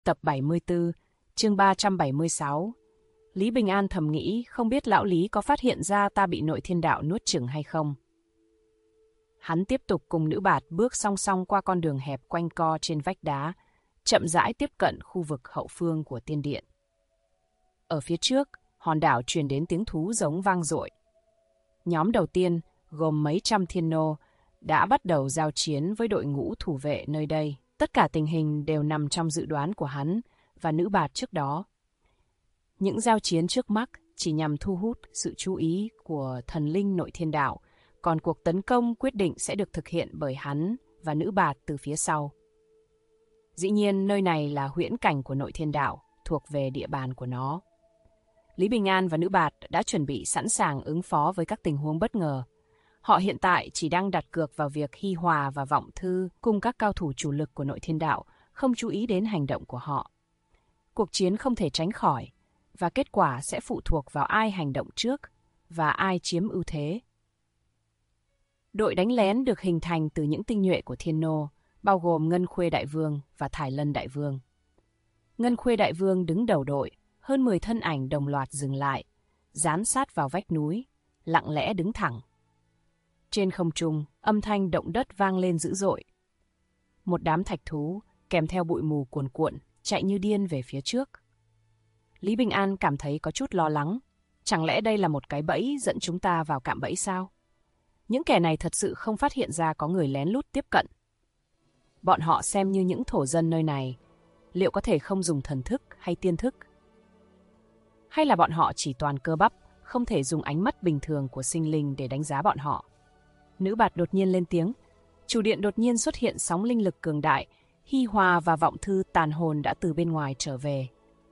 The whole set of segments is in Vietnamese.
Tập 74, chương 376. Lý Bình An thầm nghĩ không biết lão Lý có phát hiện ra ta bị nội thiên đạo nuốt chửng hay không. Hắn tiếp tục cùng nữ bạt bước song song qua con đường hẹp quanh co trên vách đá, chậm rãi tiếp cận khu vực hậu phương của tiên điện. Ở phía trước, hòn đảo truyền đến tiếng thú giống vang dội. Nhóm đầu tiên, gồm mấy trăm thiên nô, đã bắt đầu giao chiến với đội ngũ thủ vệ nơi đây. Tất cả tình hình đều nằm trong dự đoán của hắn và nữ bạt trước đó. Những giao chiến trước mắt chỉ nhằm thu hút sự chú ý của thần linh nội thiên đạo, còn cuộc tấn công quyết định sẽ được thực hiện bởi hắn và nữ bạt từ phía sau. Dĩ nhiên, nơi này là huyễn cảnh của nội thiên đạo, thuộc về địa bàn của nó. Lý Bình An và nữ bạt đã chuẩn bị sẵn sàng ứng phó với các tình huống bất ngờ. Họ hiện tại chỉ đang đặt cược vào việc Hi Hòa và Vọng Thư cùng các cao thủ chủ lực của nội thiên đạo, không chú ý đến hành động của họ. Cuộc chiến không thể tránh khỏi, và kết quả sẽ phụ thuộc vào ai hành động trước và ai chiếm ưu thế. Đội đánh lén được hình thành từ những tinh nhuệ của Thiên Nô, bao gồm Ngân Khuê Đại Vương và Thải Lân Đại Vương. Ngân Khuê Đại Vương đứng đầu đội, hơn 10 thân ảnh đồng loạt dừng lại, dán sát vào vách núi, lặng lẽ đứng thẳng. Trên không trung, âm thanh động đất vang lên dữ dội. Một đám thạch thú, kèm theo bụi mù cuồn cuộn, chạy như điên về phía trước. Lý Bình An cảm thấy có chút lo lắng. Chẳng lẽ đây là một cái bẫy dẫn chúng ta vào cạm bẫy sao? Những kẻ này thật sự không phát hiện ra có người lén lút tiếp cận. Bọn họ xem như những thổ dân nơi này, liệu có thể không dùng thần thức hay tiên thức? Hay là bọn họ chỉ toàn cơ bắp, không thể dùng ánh mắt bình thường của sinh linh để đánh giá bọn họ? Nữ bạt đột nhiên lên tiếng. Chủ điện đột nhiên xuất hiện sóng linh lực cường đại. Hi Hòa và Vọng Thư tàn hồn đã từ bên ngoài trở về.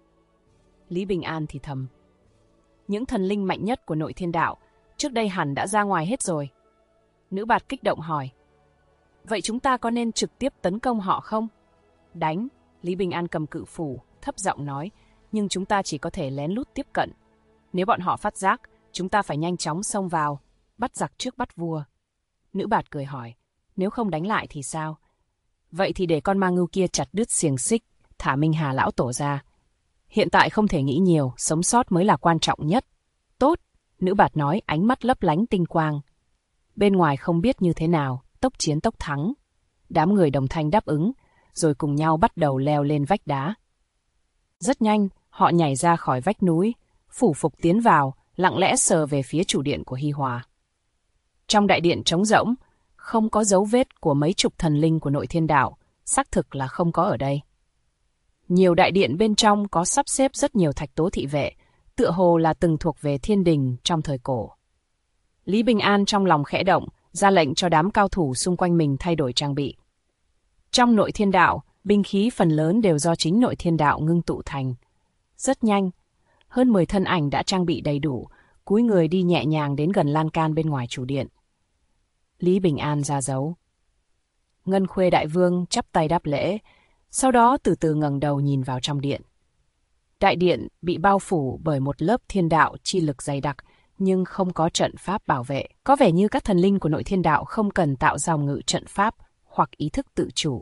Lý Bình An thì thầm. Những thần linh mạnh nhất của nội thiên đạo, trước đây hẳn đã ra ngoài hết rồi. Nữ bạt kích động hỏi. Vậy chúng ta có nên trực tiếp tấn công họ không? Đánh, Lý Bình An cầm cự phủ, thấp giọng nói. Nhưng chúng ta chỉ có thể lén lút tiếp cận. Nếu bọn họ phát giác, chúng ta phải nhanh chóng xông vào, bắt giặc trước bắt vua. Nữ bạt cười hỏi, nếu không đánh lại thì sao? Vậy thì để con ma ngưu kia chặt đứt xiềng xích, thả Minh Hà lão tổ ra. Hiện tại không thể nghĩ nhiều, sống sót mới là quan trọng nhất. Tốt, nữ bạt nói, ánh mắt lấp lánh tinh quang. Bên ngoài không biết như thế nào, tốc chiến tốc thắng. Đám người đồng thanh đáp ứng, rồi cùng nhau bắt đầu leo lên vách đá. Rất nhanh, họ nhảy ra khỏi vách núi, phủ phục tiến vào, lặng lẽ sờ về phía chủ điện của Hi Hòa. Trong đại điện trống rỗng, không có dấu vết của mấy chục thần linh của nội thiên đạo, xác thực là không có ở đây. Nhiều đại điện bên trong có sắp xếp rất nhiều thạch tố thị vệ, tựa hồ là từng thuộc về thiên đình trong thời cổ. Lý Bình An trong lòng khẽ động, ra lệnh cho đám cao thủ xung quanh mình thay đổi trang bị. Trong nội thiên đạo, binh khí phần lớn đều do chính nội thiên đạo ngưng tụ thành. Rất nhanh, hơn 10 thân ảnh đã trang bị đầy đủ, cúi người đi nhẹ nhàng đến gần lan can bên ngoài chủ điện. Lý Bình An ra dấu. Ngân Khuê Đại Vương chắp tay đáp lễ, sau đó từ từ ngẩng đầu nhìn vào trong điện. Đại điện bị bao phủ bởi một lớp thiên đạo chi lực dày đặc, nhưng không có trận pháp bảo vệ. Có vẻ như các thần linh của nội thiên đạo không cần tạo phòng ngự trận pháp hoặc ý thức tự chủ.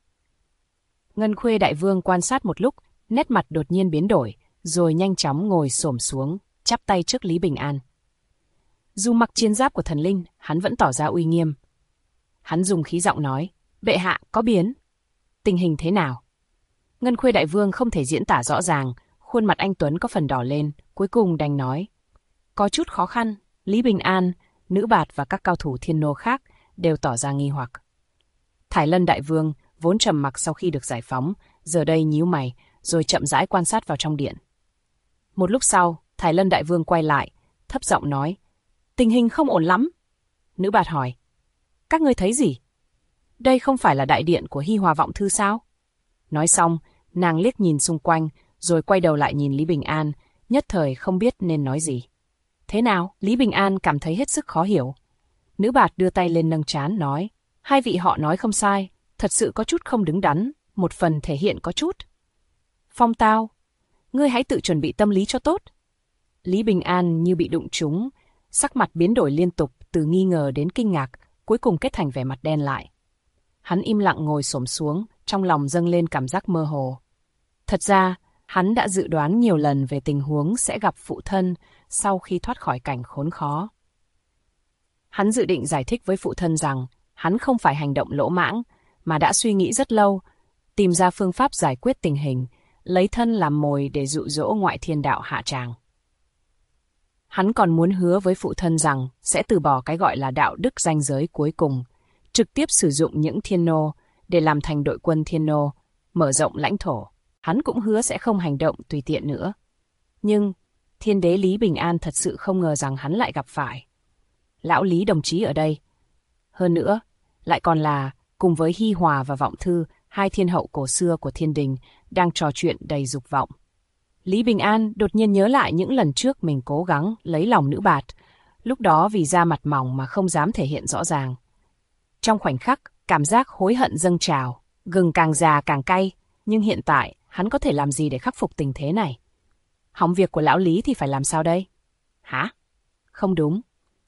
Ngân Khuê Đại Vương quan sát một lúc, nét mặt đột nhiên biến đổi, rồi nhanh chóng ngồi xổm xuống, chắp tay trước Lý Bình An. Dù mặc chiến giáp của thần linh, hắn vẫn tỏ ra uy nghiêm. Hắn dùng khí giọng nói, bệ hạ có biến. Tình hình thế nào? Ngân Khuê Đại Vương không thể diễn tả rõ ràng, khuôn mặt anh Tuấn có phần đỏ lên, cuối cùng đành nói. Có chút khó khăn, Lý Bình An, nữ bạt và các cao thủ thiên nô khác đều tỏ ra nghi hoặc. Thải Lân Đại Vương, vốn trầm mặc sau khi được giải phóng, giờ đây nhíu mày, rồi chậm rãi quan sát vào trong điện. Một lúc sau, Thải Lân Đại Vương quay lại, thấp giọng nói, tình hình không ổn lắm. Nữ bạt hỏi, các ngươi thấy gì? Đây không phải là đại điện của Hi Hòa Vọng Thư sao? Nói xong, nàng liếc nhìn xung quanh, rồi quay đầu lại nhìn Lý Bình An, nhất thời không biết nên nói gì. Thế nào? Lý Bình An cảm thấy hết sức khó hiểu. Nữ bạt đưa tay lên nâng trán nói, hai vị họ nói không sai, thật sự có chút không đứng đắn, một phần thể hiện có chút. Phong Tao, ngươi hãy tự chuẩn bị tâm lý cho tốt. Lý Bình An như bị đụng trúng, sắc mặt biến đổi liên tục từ nghi ngờ đến kinh ngạc, cuối cùng kết thành vẻ mặt đen lại. Hắn im lặng ngồi xổm xuống, trong lòng dâng lên cảm giác mơ hồ. Thật ra, hắn đã dự đoán nhiều lần về tình huống sẽ gặp phụ thân sau khi thoát khỏi cảnh khốn khó. Hắn dự định giải thích với phụ thân rằng hắn không phải hành động lỗ mãng, mà đã suy nghĩ rất lâu, tìm ra phương pháp giải quyết tình hình, lấy thân làm mồi để dụ dỗ ngoại thiên đạo hạ tràng. Hắn còn muốn hứa với phụ thân rằng sẽ từ bỏ cái gọi là đạo đức ranh giới cuối cùng, trực tiếp sử dụng những thiên nô để làm thành đội quân thiên nô, mở rộng lãnh thổ. Hắn cũng hứa sẽ không hành động tùy tiện nữa. Nhưng thiên đế Lý Bình An thật sự không ngờ rằng hắn lại gặp phải lão Lý đồng chí ở đây. Hơn nữa, lại còn là cùng với Hi Hòa và Vọng Thư, hai thiên hậu cổ xưa của thiên đình, đang trò chuyện đầy dục vọng. Lý Bình An đột nhiên nhớ lại những lần trước mình cố gắng lấy lòng nữ bạt, lúc đó vì da mặt mỏng mà không dám thể hiện rõ ràng. Trong khoảnh khắc, cảm giác hối hận dâng trào, gừng càng già càng cay, nhưng hiện tại hắn có thể làm gì để khắc phục tình thế này? Hỏng việc của lão Lý thì phải làm sao đây? Hả? Không đúng.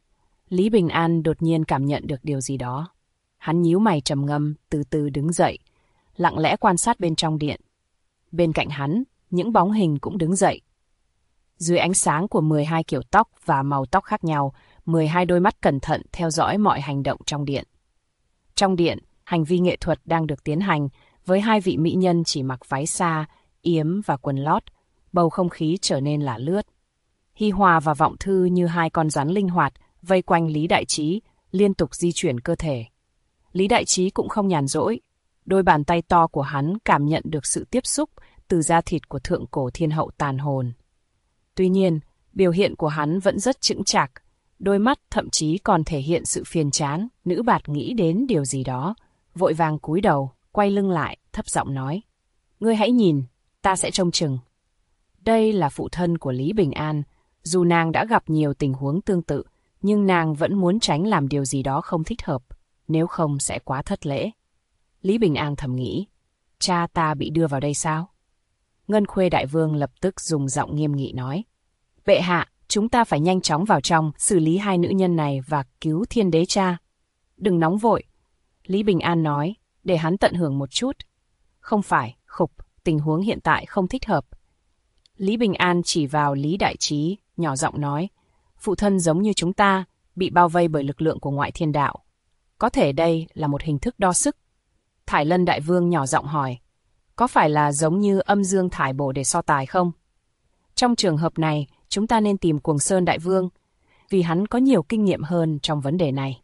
Lý Bình An đột nhiên cảm nhận được điều gì đó. Hắn nhíu mày trầm ngâm, từ từ đứng dậy, lặng lẽ quan sát bên trong điện. Bên cạnh hắn, những bóng hình cũng đứng dậy. Dưới ánh sáng của 12 kiểu tóc và màu tóc khác nhau, 12 đôi mắt cẩn thận theo dõi mọi hành động trong điện. Trong điện, hành vi nghệ thuật đang được tiến hành với hai vị mỹ nhân chỉ mặc váy xa, yếm và quần lót. Bầu không khí trở nên lả lướt. Hi Hòa và Vọng Thư như hai con rắn linh hoạt vây quanh Lý Đại Trí, liên tục di chuyển cơ thể. Lý Đại Trí cũng không nhàn rỗi. Đôi bàn tay to của hắn cảm nhận được sự tiếp xúc từ da thịt của thượng cổ thiên hậu tàn hồn. Tuy nhiên, biểu hiện của hắn vẫn rất chững chạc, đôi mắt thậm chí còn thể hiện sự phiền chán. Nữ bạt nghĩ đến điều gì đó, vội vàng cúi đầu, quay lưng lại, thấp giọng nói: "Ngươi hãy nhìn, ta sẽ trông chừng." Đây là phụ thân của Lý Bình An, dù nàng đã gặp nhiều tình huống tương tự, nhưng nàng vẫn muốn tránh làm điều gì đó không thích hợp, nếu không sẽ quá thất lễ. Lý Bình An thầm nghĩ, cha ta bị đưa vào đây sao? Ngân Khuê Đại Vương lập tức dùng giọng nghiêm nghị nói: "Bệ hạ, chúng ta phải nhanh chóng vào trong, xử lý hai nữ nhân này và cứu thiên đế cha." "Đừng nóng vội," Lý Bình An nói, "để hắn tận hưởng một chút." "Không phải, khục, tình huống hiện tại không thích hợp." Lý Bình An chỉ vào Lý Đại Trí, nhỏ giọng nói: "Phụ thân giống như chúng ta, bị bao vây bởi lực lượng của ngoại thiên đạo. Có thể đây là một hình thức đo sức." Thải Lân Đại Vương nhỏ giọng hỏi: "Có phải là giống như âm dương thải bổ để so tài không?" "Trong trường hợp này, chúng ta nên tìm Cuồng Sơn Đại Vương, vì hắn có nhiều kinh nghiệm hơn trong vấn đề này."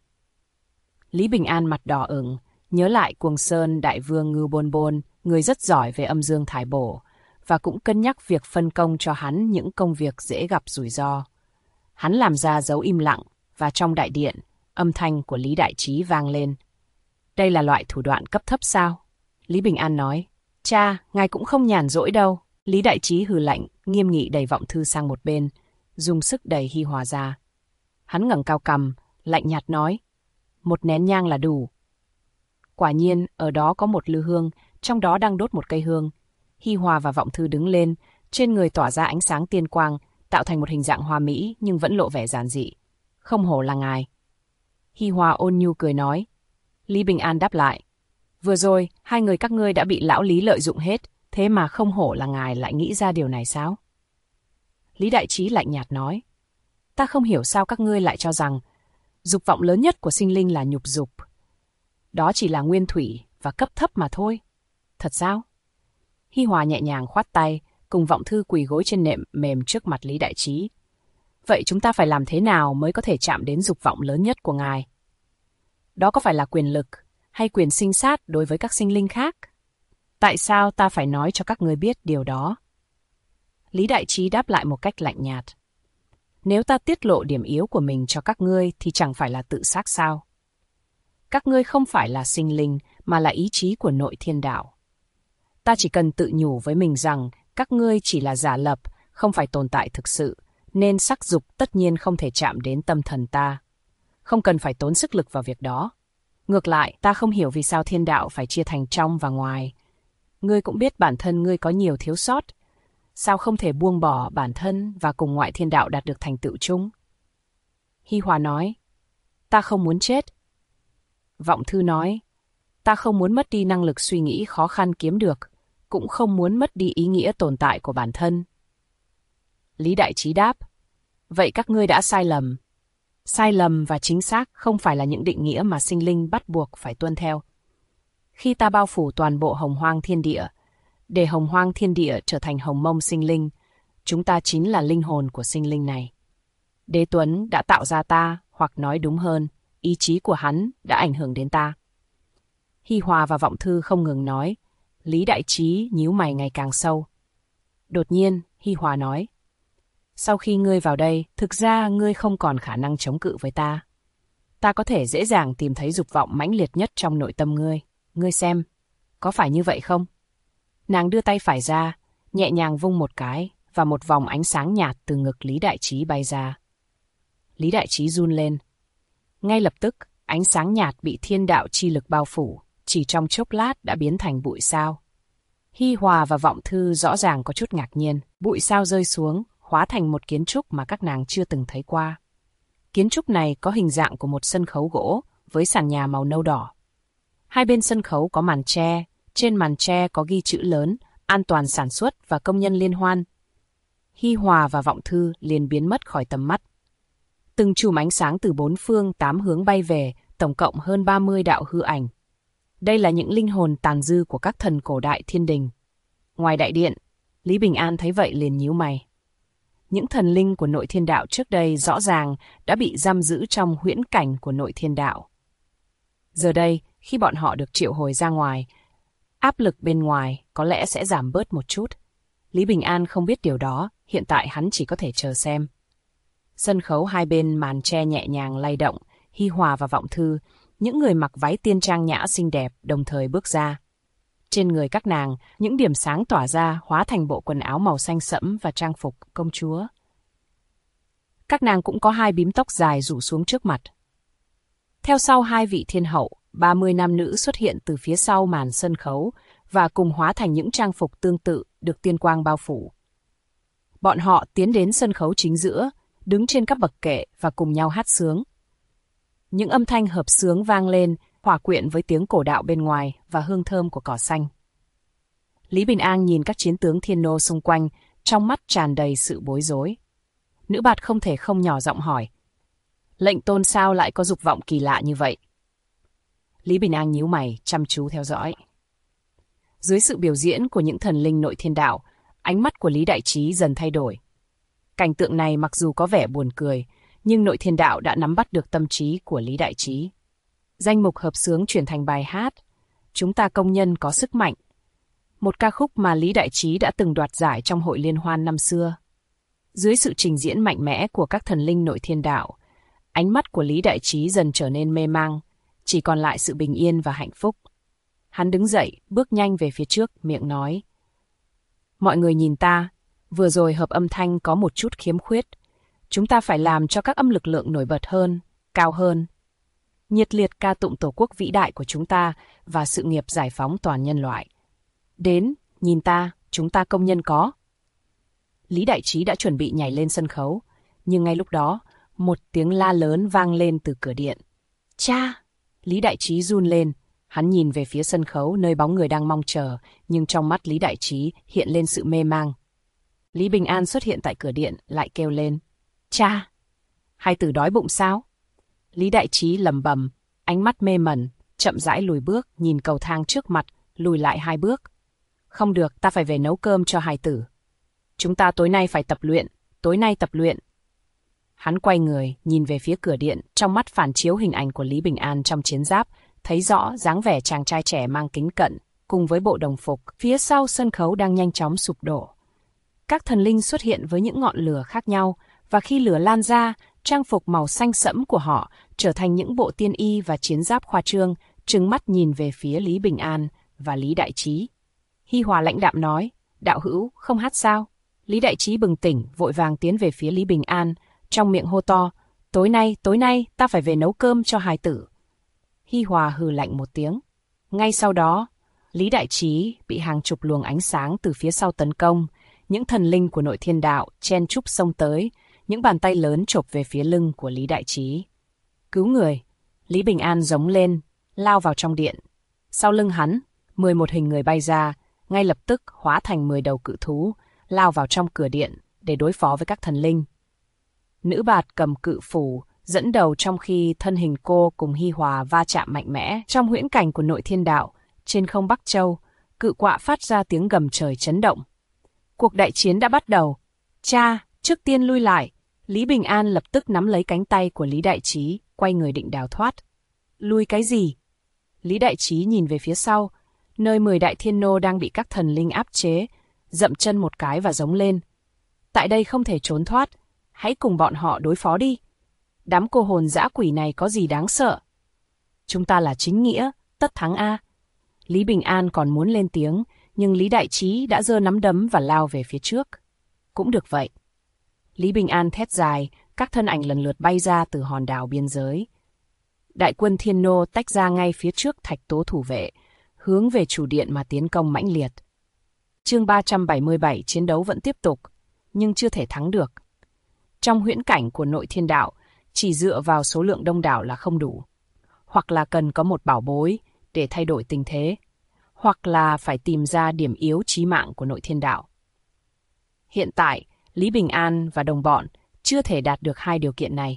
Lý Bình An mặt đỏ ửng, nhớ lại Cuồng Sơn Đại Vương Ngưu Bôn Bôn, người rất giỏi về âm dương thải bổ, và cũng cân nhắc việc phân công cho hắn những công việc dễ gặp rủi ro. Hắn làm ra dấu im lặng, và trong đại điện, âm thanh của Lý Đại Trí vang lên: "Đây là loại thủ đoạn cấp thấp sao?" Lý Bình An nói: "Cha, ngài cũng không nhàn rỗi đâu." Lý Đại Trí hừ lạnh, nghiêm nghị đẩy Vọng Thư sang một bên, dùng sức đẩy Hi Hòa ra. Hắn ngẩng cao cằm, lạnh nhạt nói: "1 nén nhang là đủ." Quả nhiên, ở đó có một lư hương, trong đó đang đốt một cây hương. Hi Hòa và Vọng Thư đứng lên, trên người tỏa ra ánh sáng tiên quang, tạo thành một hình dạng hoa mỹ nhưng vẫn lộ vẻ giản dị. "Không hổ là ngài." Hi Hòa ôn nhu cười nói. Lý Bình An đáp lại: "Vừa rồi, hai người các ngươi đã bị lão Lý lợi dụng hết, thế mà không hổ là ngài lại nghĩ ra điều này sao?" Lý Đại Trí lạnh nhạt nói: "Ta không hiểu sao các ngươi lại cho rằng dục vọng lớn nhất của sinh linh là nhục dục. Đó chỉ là nguyên thủy và cấp thấp mà thôi. Thật sao?" Hi Hòa nhẹ nhàng khoát tay, cùng Vọng Thư quỳ gối trên nệm mềm trước mặt Lý Đại Trí. "Vậy chúng ta phải làm thế nào mới có thể chạm đến dục vọng lớn nhất của ngài? Đó có phải là quyền lực hay quyền sinh sát đối với các sinh linh khác? Tại sao ta phải nói cho các ngươi biết điều đó?" Lý Đại Trí đáp lại một cách lạnh nhạt: "Nếu ta tiết lộ điểm yếu của mình cho các ngươi thì chẳng phải là tự sát sao? Các ngươi không phải là sinh linh mà là ý chí của nội thiên đạo. Ta chỉ cần tự nhủ với mình rằng các ngươi chỉ là giả lập, không phải tồn tại thực sự, nên sắc dục tất nhiên không thể chạm đến tâm thần ta. Không cần phải tốn sức lực vào việc đó. Ngược lại, ta không hiểu vì sao thiên đạo phải chia thành trong và ngoài. Ngươi cũng biết bản thân ngươi có nhiều thiếu sót. Sao không thể buông bỏ bản thân và cùng ngoại thiên đạo đạt được thành tựu chung?" Hi Hòa nói: "Ta không muốn chết." Vọng Thư nói: "Ta không muốn mất đi năng lực suy nghĩ khó khăn kiếm được, cũng không muốn mất đi ý nghĩa tồn tại của bản thân. Lý Đại Trí đáp, vậy các ngươi đã sai lầm. Sai lầm và chính xác không phải là những định nghĩa mà sinh linh bắt buộc phải tuân theo. Khi ta bao phủ toàn bộ hồng hoang thiên địa, để hồng hoang thiên địa trở thành hồng mông sinh linh, chúng ta chính là linh hồn của sinh linh này. Đế Tuấn đã tạo ra ta, hoặc nói đúng hơn, ý chí của hắn đã ảnh hưởng đến ta. Hi Hòa và Vọng Thư không ngừng nói, Lý Đại Trí nhíu mày ngày càng sâu. Đột nhiên, Hi Hòa nói, sau khi ngươi vào đây, thực ra ngươi không còn khả năng chống cự với ta. Ta có thể dễ dàng tìm thấy dục vọng mãnh liệt nhất trong nội tâm ngươi. Ngươi xem, có phải như vậy không? Nàng đưa tay phải ra, nhẹ nhàng vung một cái, và một vòng ánh sáng nhạt từ ngực Lý Đại Trí bay ra. Lý Đại Trí run lên. Ngay lập tức, ánh sáng nhạt bị thiên đạo chi lực bao phủ, chỉ trong chốc lát đã biến thành bụi sao. Hi Hòa và Vọng Thư rõ ràng có chút ngạc nhiên. Bụi sao rơi xuống, hóa thành một kiến trúc mà các nàng chưa từng thấy qua. Kiến trúc này có hình dạng của một sân khấu gỗ với sàn nhà màu nâu đỏ. Hai bên sân khấu có màn tre, trên màn tre có ghi chữ lớn, an toàn sản xuất và công nhân liên hoan. Hi Hòa và Vọng Thư liền biến mất khỏi tầm mắt. Từng chùm ánh sáng từ bốn phương tám hướng bay về, tổng cộng hơn 30 đạo hư ảnh. Đây là những linh hồn tàn dư của các thần cổ đại thiên đình. Ngoài đại điện, Lý Bình An thấy vậy liền nhíu mày. Những thần linh của nội thiên đạo trước đây rõ ràng đã bị giam giữ trong huyễn cảnh của nội thiên đạo. Giờ đây, khi bọn họ được triệu hồi ra ngoài, áp lực bên ngoài có lẽ sẽ giảm bớt một chút. Lý Bình An không biết điều đó, hiện tại hắn chỉ có thể chờ xem. Sân khấu hai bên màn tre nhẹ nhàng lay động, Hi Hòa và Vọng Thư, những người mặc váy tiên trang nhã xinh đẹp đồng thời bước ra. Trên người các nàng, những điểm sáng tỏa ra hóa thành bộ quần áo màu xanh sẫm và trang phục công chúa. Các nàng cũng có hai bím tóc dài rủ xuống trước mặt. Theo sau hai vị thiên hậu, 30 nam nữ xuất hiện từ phía sau màn sân khấu và cùng hóa thành những trang phục tương tự được tiên quang bao phủ. Bọn họ tiến đến sân khấu chính giữa, đứng trên các bậc kệ và cùng nhau hát sướng. Những âm thanh hợp xướng vang lên, hòa quyện với tiếng cổ đạo bên ngoài và hương thơm của cỏ xanh. Lý Bình An nhìn các chiến tướng thiên nô xung quanh, trong mắt tràn đầy sự bối rối. Nữ bạt không thể không nhỏ giọng hỏi, lệnh tôn sao lại có dục vọng kỳ lạ như vậy? Lý Bình An nhíu mày, chăm chú theo dõi. Dưới sự biểu diễn của những thần linh nội thiên đạo, ánh mắt của Lý Đại Trí dần thay đổi. Cảnh tượng này mặc dù có vẻ buồn cười, nhưng nội thiên đạo đã nắm bắt được tâm trí của Lý Đại Trí. Danh mục hợp xướng chuyển thành bài hát Chúng ta công nhân có sức mạnh, một ca khúc mà Lý Đại Trí đã từng đoạt giải trong hội liên hoan năm xưa. Dưới sự trình diễn mạnh mẽ của các thần linh nội thiên đạo, ánh mắt của Lý Đại Trí dần trở nên mê mang, chỉ còn lại sự bình yên và hạnh phúc. Hắn đứng dậy, bước nhanh về phía trước, miệng nói, mọi người nhìn ta, vừa rồi hợp âm thanh có một chút khiếm khuyết. Chúng ta phải làm cho các âm lực lượng nổi bật hơn, cao hơn. Nhiệt liệt ca tụng tổ quốc vĩ đại của chúng ta và sự nghiệp giải phóng toàn nhân loại. Đến, nhìn ta, chúng ta công nhân có. Lý Đại Trí đã chuẩn bị nhảy lên sân khấu, nhưng ngay lúc đó, một tiếng la lớn vang lên từ cửa điện. Cha! Lý Đại Trí run lên, hắn nhìn về phía sân khấu nơi bóng người đang mong chờ, nhưng trong mắt Lý Đại Trí hiện lên sự mê mang. Lý Bình An xuất hiện tại cửa điện, lại kêu lên. Cha! Hai tử đói bụng sao? Lý Đại Trí lẩm bẩm, ánh mắt mê mẩn, chậm rãi lùi bước, nhìn cầu thang trước mặt, lùi lại 2 bước. Không được, ta phải về nấu cơm cho hai tử. Chúng ta tối nay phải tập luyện, tối nay tập luyện. Hắn quay người, nhìn về phía cửa điện, trong mắt phản chiếu hình ảnh của Lý Bình An trong chiến giáp, thấy rõ dáng vẻ chàng trai trẻ mang kính cận, cùng với bộ đồng phục. Phía sau sân khấu đang nhanh chóng sụp đổ. Các thần linh xuất hiện với những ngọn lửa khác nhau, và khi lửa lan ra, trang phục màu xanh sẫm của họ trở thành những bộ tiên y và chiến giáp khoa trương, trừng mắt nhìn về phía Lý Bình An và Lý Đại Trí. Hi Hòa lãnh đạm nói, đạo hữu, không hát sao? Lý Đại Trí bừng tỉnh, vội vàng tiến về phía Lý Bình An, trong miệng hô to, tối nay, ta phải về nấu cơm cho hài tử. Hi Hòa hừ lạnh một tiếng. Ngay sau đó, Lý Đại Trí bị hàng chục luồng ánh sáng từ phía sau tấn công, những thần linh của nội thiên đạo chen chúc xông tới, những bàn tay lớn chộp về phía lưng của Lý Đại Trí. Cứu người! Lý Bình An giống lên, lao vào trong điện. Sau lưng hắn, 11 hình người bay ra, ngay lập tức hóa thành 10 đầu cự thú, lao vào trong cửa điện để đối phó với các thần linh. Nữ bạt cầm cự phủ, dẫn đầu trong khi thân hình cô cùng Hi Hòa va chạm mạnh mẽ. Trong huyễn cảnh của nội thiên đạo, trên không Bắc Châu, cự quạ phát ra tiếng gầm trời chấn động. Cuộc đại chiến đã bắt đầu. Cha, trước tiên lui lại. Lý Bình An lập tức nắm lấy cánh tay của Lý Đại Trí, quay người định đào thoát. Lui cái gì? Lý Đại Trí nhìn về phía sau, nơi 10 đại thiên nô đang bị các thần linh áp chế, dậm chân một cái và giống lên. Tại đây không thể trốn thoát, hãy cùng bọn họ đối phó đi. Đám cô hồn dã quỷ này có gì đáng sợ? Chúng ta là chính nghĩa, tất thắng a. Lý Bình An còn muốn lên tiếng, nhưng Lý Đại Trí đã giơ nắm đấm và lao về phía trước. Cũng được vậy. Lý Bình An thét dài, các thân ảnh lần lượt bay ra từ hòn đảo biên giới. Đại quân thiên nô tách ra ngay phía trước thạch tố thủ vệ, hướng về chủ điện mà tiến công mãnh liệt. Chương 377 chiến đấu vẫn tiếp tục, nhưng chưa thể thắng được. Trong huyễn cảnh của nội thiên đạo, chỉ dựa vào số lượng đông đảo là không đủ. Hoặc là cần có một bảo bối để thay đổi tình thế, hoặc là phải tìm ra điểm yếu chí mạng của nội thiên đạo. Hiện tại, Lý Bình An và đồng bọn chưa thể đạt được hai điều kiện này.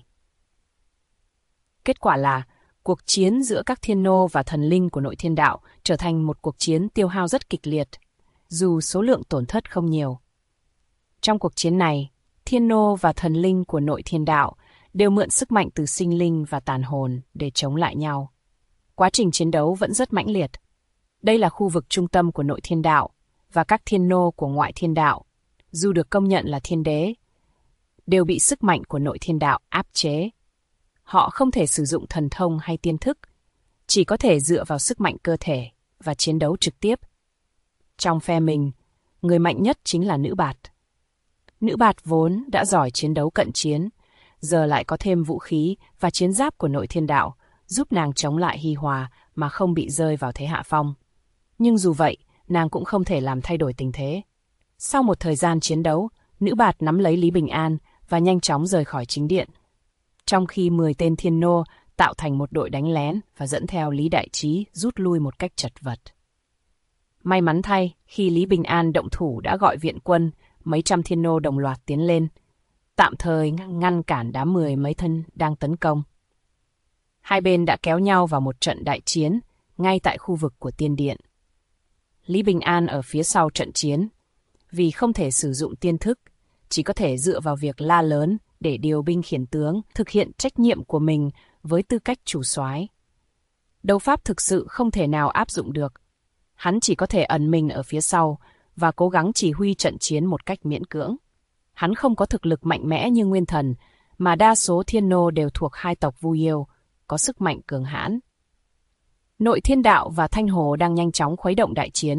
Kết quả là, cuộc chiến giữa các thiên nô và thần linh của nội thiên đạo trở thành một cuộc chiến tiêu hao rất kịch liệt, dù số lượng tổn thất không nhiều. Trong cuộc chiến này, thiên nô và thần linh của nội thiên đạo đều mượn sức mạnh từ sinh linh và tàn hồn để chống lại nhau. Quá trình chiến đấu vẫn rất mãnh liệt. Đây là khu vực trung tâm của nội thiên đạo, và các thiên nô của ngoại thiên đạo, dù được công nhận là thiên đế, đều bị sức mạnh của nội thiên đạo áp chế. Họ không thể sử dụng thần thông hay tiên thức, chỉ có thể dựa vào sức mạnh cơ thể và chiến đấu trực tiếp. Trong phe mình, người mạnh nhất chính là nữ bạt. Nữ bạt vốn đã giỏi chiến đấu cận chiến, giờ lại có thêm vũ khí và chiến giáp của nội thiên đạo, giúp nàng chống lại Hi Hòa mà không bị rơi vào thế hạ phong. Nhưng dù vậy, nàng cũng không thể làm thay đổi tình thế. Sau một thời gian chiến đấu, nữ bạt nắm lấy Lý Bình An và nhanh chóng rời khỏi chính điện. Trong khi 10 tên thiên nô tạo thành một đội đánh lén và dẫn theo Lý Đại Trí rút lui một cách chật vật. May mắn thay, khi Lý Bình An động thủ đã gọi viện quân, mấy trăm thiên nô đồng loạt tiến lên, tạm thời ngăn cản đám 10 mấy thân đang tấn công. Hai bên đã kéo nhau vào một trận đại chiến, ngay tại khu vực của tiên điện. Lý Bình An ở phía sau trận chiến, vì không thể sử dụng tiên thức, chỉ có thể dựa vào việc la lớn để điều binh khiển tướng, thực hiện trách nhiệm của mình với tư cách chủ soái. Đấu pháp thực sự không thể nào áp dụng được. Hắn chỉ có thể ẩn mình ở phía sau và cố gắng chỉ huy trận chiến một cách miễn cưỡng. Hắn không có thực lực mạnh mẽ như Nguyên Thần, mà đa số thiên nô đều thuộc hai tộc Vu Yêu, có sức mạnh cường hãn. Nội thiên đạo và Thanh Hồ đang nhanh chóng khuấy động đại chiến.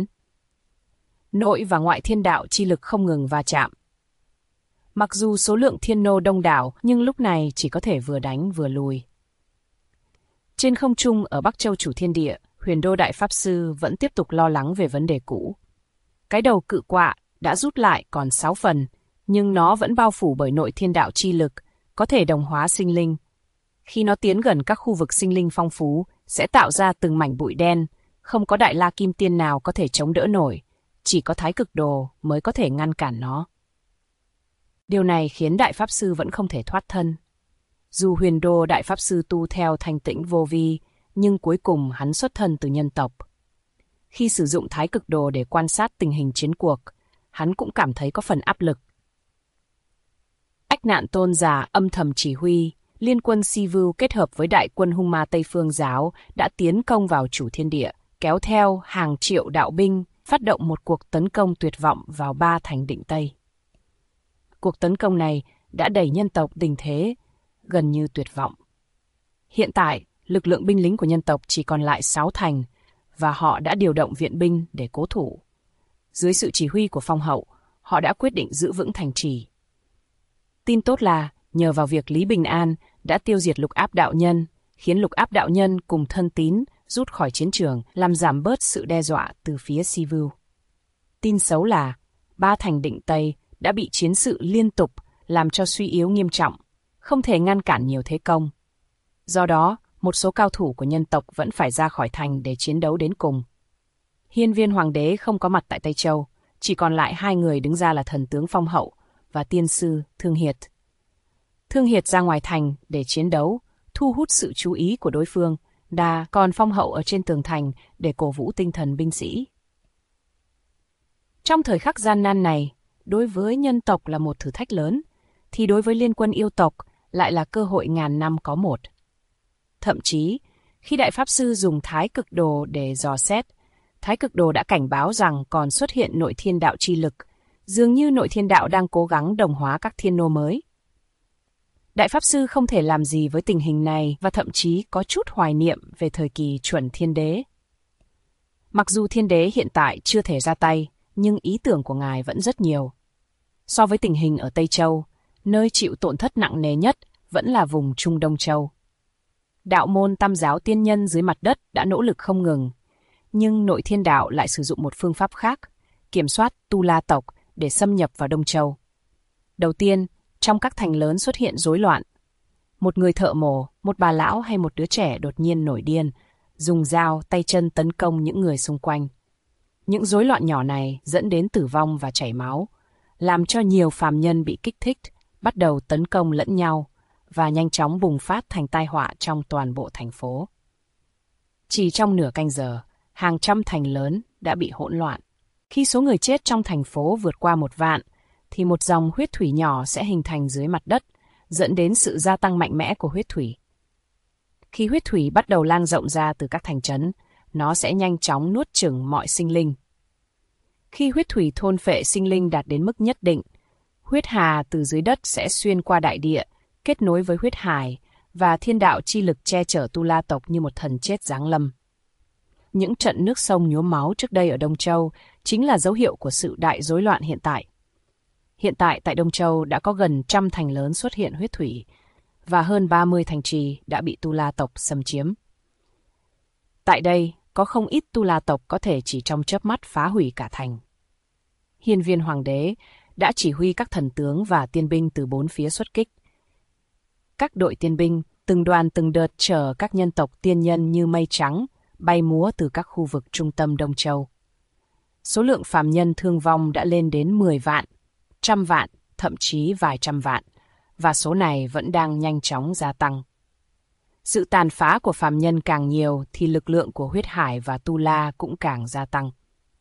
Nội và ngoại thiên đạo chi lực không ngừng va chạm. Mặc dù số lượng thiên nô đông đảo, nhưng lúc này chỉ có thể vừa đánh vừa lùi. Trên không trung ở Bắc Châu chủ thiên địa, Huyền Đô Đại Pháp Sư vẫn tiếp tục lo lắng về vấn đề cũ. Cái đầu cự quạ đã rút lại còn 6 phần, nhưng nó vẫn bao phủ bởi nội thiên đạo chi lực, có thể đồng hóa sinh linh. Khi nó tiến gần các khu vực sinh linh phong phú, sẽ tạo ra từng mảnh bụi đen, không có Đại La Kim Tiên nào có thể chống đỡ nổi, chỉ có Thái Cực Đồ mới có thể ngăn cản nó. Điều này khiến Đại Pháp Sư vẫn không thể thoát thân. Dù Huyền Đô Đại Pháp Sư tu theo thanh tĩnh vô vi, nhưng cuối cùng hắn xuất thân từ nhân tộc. Khi sử dụng Thái Cực Đồ để quan sát tình hình chiến cuộc, hắn cũng cảm thấy có phần áp lực. Ách Nạn Tôn giả âm thầm chỉ huy, liên quân Sivu kết hợp với đại quân Hung Ma Tây Phương Giáo đã tiến công vào chủ thiên địa, kéo theo hàng triệu đạo binh, phát động một cuộc tấn công tuyệt vọng vào 3 thành Định Tây. Cuộc tấn công này đã đẩy nhân tộc tình thế gần như tuyệt vọng. Hiện tại, lực lượng binh lính của nhân tộc chỉ còn lại 6 thành, và họ đã điều động viện binh để cố thủ. Dưới sự chỉ huy của Phong Hậu, họ đã quyết định giữ vững thành trì. Tin tốt là, nhờ vào việc Lý Bình An đã tiêu diệt Lục Áp đạo nhân, khiến Lục Áp đạo nhân cùng thân tín rút khỏi chiến trường, làm giảm bớt sự đe dọa từ phía Sivu. Tin xấu là, 3 thành Định Tây đã bị chiến sự liên tục làm cho suy yếu nghiêm trọng, không thể ngăn cản nhiều thế công. Do đó, một số cao thủ của nhân tộc vẫn phải ra khỏi thành để chiến đấu đến cùng. Hiên Viên Hoàng đế không có mặt tại Tây Châu, chỉ còn lại hai người đứng ra là thần tướng Phong Hậu và tiên sư Thương Hiệt. Thương Hiệt ra ngoài thành để chiến đấu, thu hút sự chú ý của đối phương, còn Phong Hậu ở trên tường thành để cổ vũ tinh thần binh sĩ. Trong thời khắc gian nan này, đối với nhân tộc là một thử thách lớn, thì đối với liên quân yêu tộc lại là cơ hội ngàn năm có một. Thậm chí, khi Đại Pháp Sư dùng Thái Cực Đồ để dò xét, Thái Cực Đồ đã cảnh báo rằng còn xuất hiện nội thiên đạo chi lực, dường như nội thiên đạo đang cố gắng đồng hóa các thiên nô mới. Đại Pháp Sư không thể làm gì với tình hình này và thậm chí có chút hoài niệm về thời kỳ chuẩn thiên đế. Mặc dù thiên đế hiện tại chưa thể ra tay, nhưng ý tưởng của ngài vẫn rất nhiều. So với tình hình ở Tây Châu, nơi chịu tổn thất nặng nề nhất vẫn là vùng Trung Đông Châu. Đạo môn Tam giáo tiên nhân dưới mặt đất đã nỗ lực không ngừng, nhưng nội thiên đạo lại sử dụng một phương pháp khác, kiểm soát Tu La tộc để xâm nhập vào Đông Châu. Đầu tiên, trong các thành lớn xuất hiện rối loạn. Một người thợ mổ, một bà lão hay một đứa trẻ đột nhiên nổi điên, dùng dao, tay chân tấn công những người xung quanh. Những rối loạn nhỏ này dẫn đến tử vong và chảy máu, làm cho nhiều phàm nhân bị kích thích, bắt đầu tấn công lẫn nhau và nhanh chóng bùng phát thành tai họa trong toàn bộ thành phố. Chỉ trong nửa canh giờ, hàng trăm thành lớn đã bị hỗn loạn. Khi số người chết trong thành phố vượt qua 1 vạn, thì một dòng huyết thủy nhỏ sẽ hình thành dưới mặt đất, dẫn đến sự gia tăng mạnh mẽ của huyết thủy. Khi huyết thủy bắt đầu lan rộng ra từ các thành trấn, nó sẽ nhanh chóng nuốt chửng mọi sinh linh. Khi huyết thủy thôn phệ sinh linh đạt đến mức nhất định, huyết hà từ dưới đất sẽ xuyên qua đại địa, kết nối với huyết hải, và thiên đạo chi lực che chở Tu La tộc như một thần chết giáng lâm. Những trận nước sông nhuốm máu trước đây ở Đông Châu chính là dấu hiệu của sự đại rối loạn hiện tại. Hiện tại tại Đông Châu đã có gần 100 thành lớn xuất hiện huyết thủy, và hơn 30 thành trì đã bị Tu La tộc xâm chiếm. Tại đây, có không ít Tu La tộc có thể chỉ trong chớp mắt phá hủy cả thành. Hiên Viên Hoàng đế đã chỉ huy các thần tướng và tiên binh từ 4 phía xuất kích. Các đội tiên binh từng đoàn từng đợt chở các nhân tộc tiên nhân như mây trắng bay múa từ các khu vực trung tâm Đông Châu. Số lượng phàm nhân thương vong đã lên đến 10 vạn, 100 vạn, thậm chí vài trăm vạn, và số này vẫn đang nhanh chóng gia tăng. Sự tàn phá của phàm nhân càng nhiều thì lực lượng của huyết hải và Tu La cũng càng gia tăng.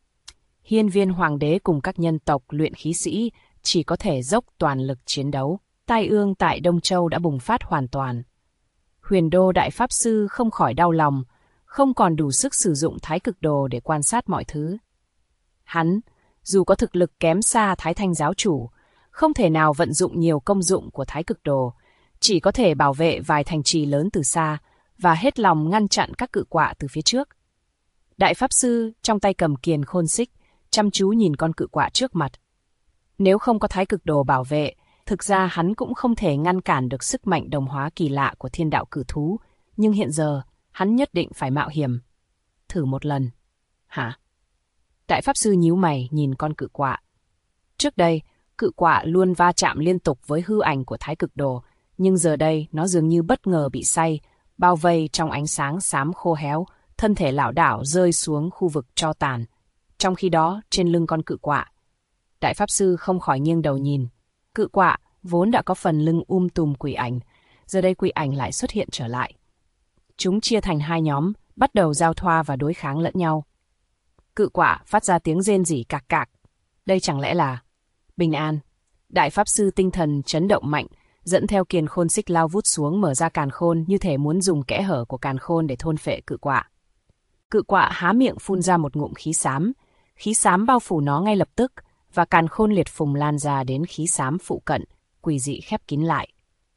Hiên Viên Hoàng đế cùng các nhân tộc luyện khí sĩ chỉ có thể dốc toàn lực chiến đấu. Tai ương tại Đông Châu đã bùng phát hoàn toàn. Huyền Đô Đại Pháp Sư không khỏi đau lòng, không còn đủ sức sử dụng Thái Cực Đồ để quan sát mọi thứ. Hắn, dù có thực lực kém xa Thái Thanh giáo chủ, không thể nào vận dụng nhiều công dụng của Thái Cực Đồ, chỉ có thể bảo vệ vài thành trì lớn từ xa và hết lòng ngăn chặn các cự quạ từ phía trước. Đại Pháp Sư trong tay cầm kiền khôn xích, chăm chú nhìn con cự quạ trước mặt. Nếu không có Thái Cực Đồ bảo vệ, thực ra hắn cũng không thể ngăn cản được sức mạnh đồng hóa kỳ lạ của thiên đạo cử thú, nhưng hiện giờ hắn nhất định phải mạo hiểm. Thử một lần. Hả? Đại Pháp Sư nhíu mày nhìn con cự quạ. Trước đây, cự quạ luôn va chạm liên tục với hư ảnh của Thái Cực Đồ, nhưng giờ đây nó dường như bất ngờ bị say, bao vây trong ánh sáng xám khô héo, thân thể lảo đảo rơi xuống khu vực tro tàn. Trong khi đó, trên lưng con cự quạ, Đại Pháp Sư không khỏi nghiêng đầu nhìn. Cự quạ vốn đã có phần lưng tùm quỷ ảnh, giờ đây quỷ ảnh lại xuất hiện trở lại. Chúng chia thành hai nhóm, bắt đầu giao thoa và đối kháng lẫn nhau. Cự quạ phát ra tiếng rên rỉ cạc cạc. Đây chẳng lẽ là bình an? Đại Pháp Sư tinh thần chấn động mạnh, dẫn theo kiền khôn xích lao vút xuống, mở ra càn khôn như thể muốn dùng kẽ hở của càn khôn để thôn phệ cự quạ. Cự quạ há miệng phun ra một ngụm khí xám bao phủ nó ngay lập tức, và càn khôn liệt phùng lan ra đến khí xám phụ cận, quỷ dị khép kín lại.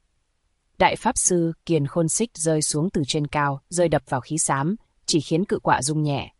Đại Pháp Sư kiền khôn xích rơi xuống từ trên cao, rơi đập vào khí xám, chỉ khiến cự quạ rung nhẹ.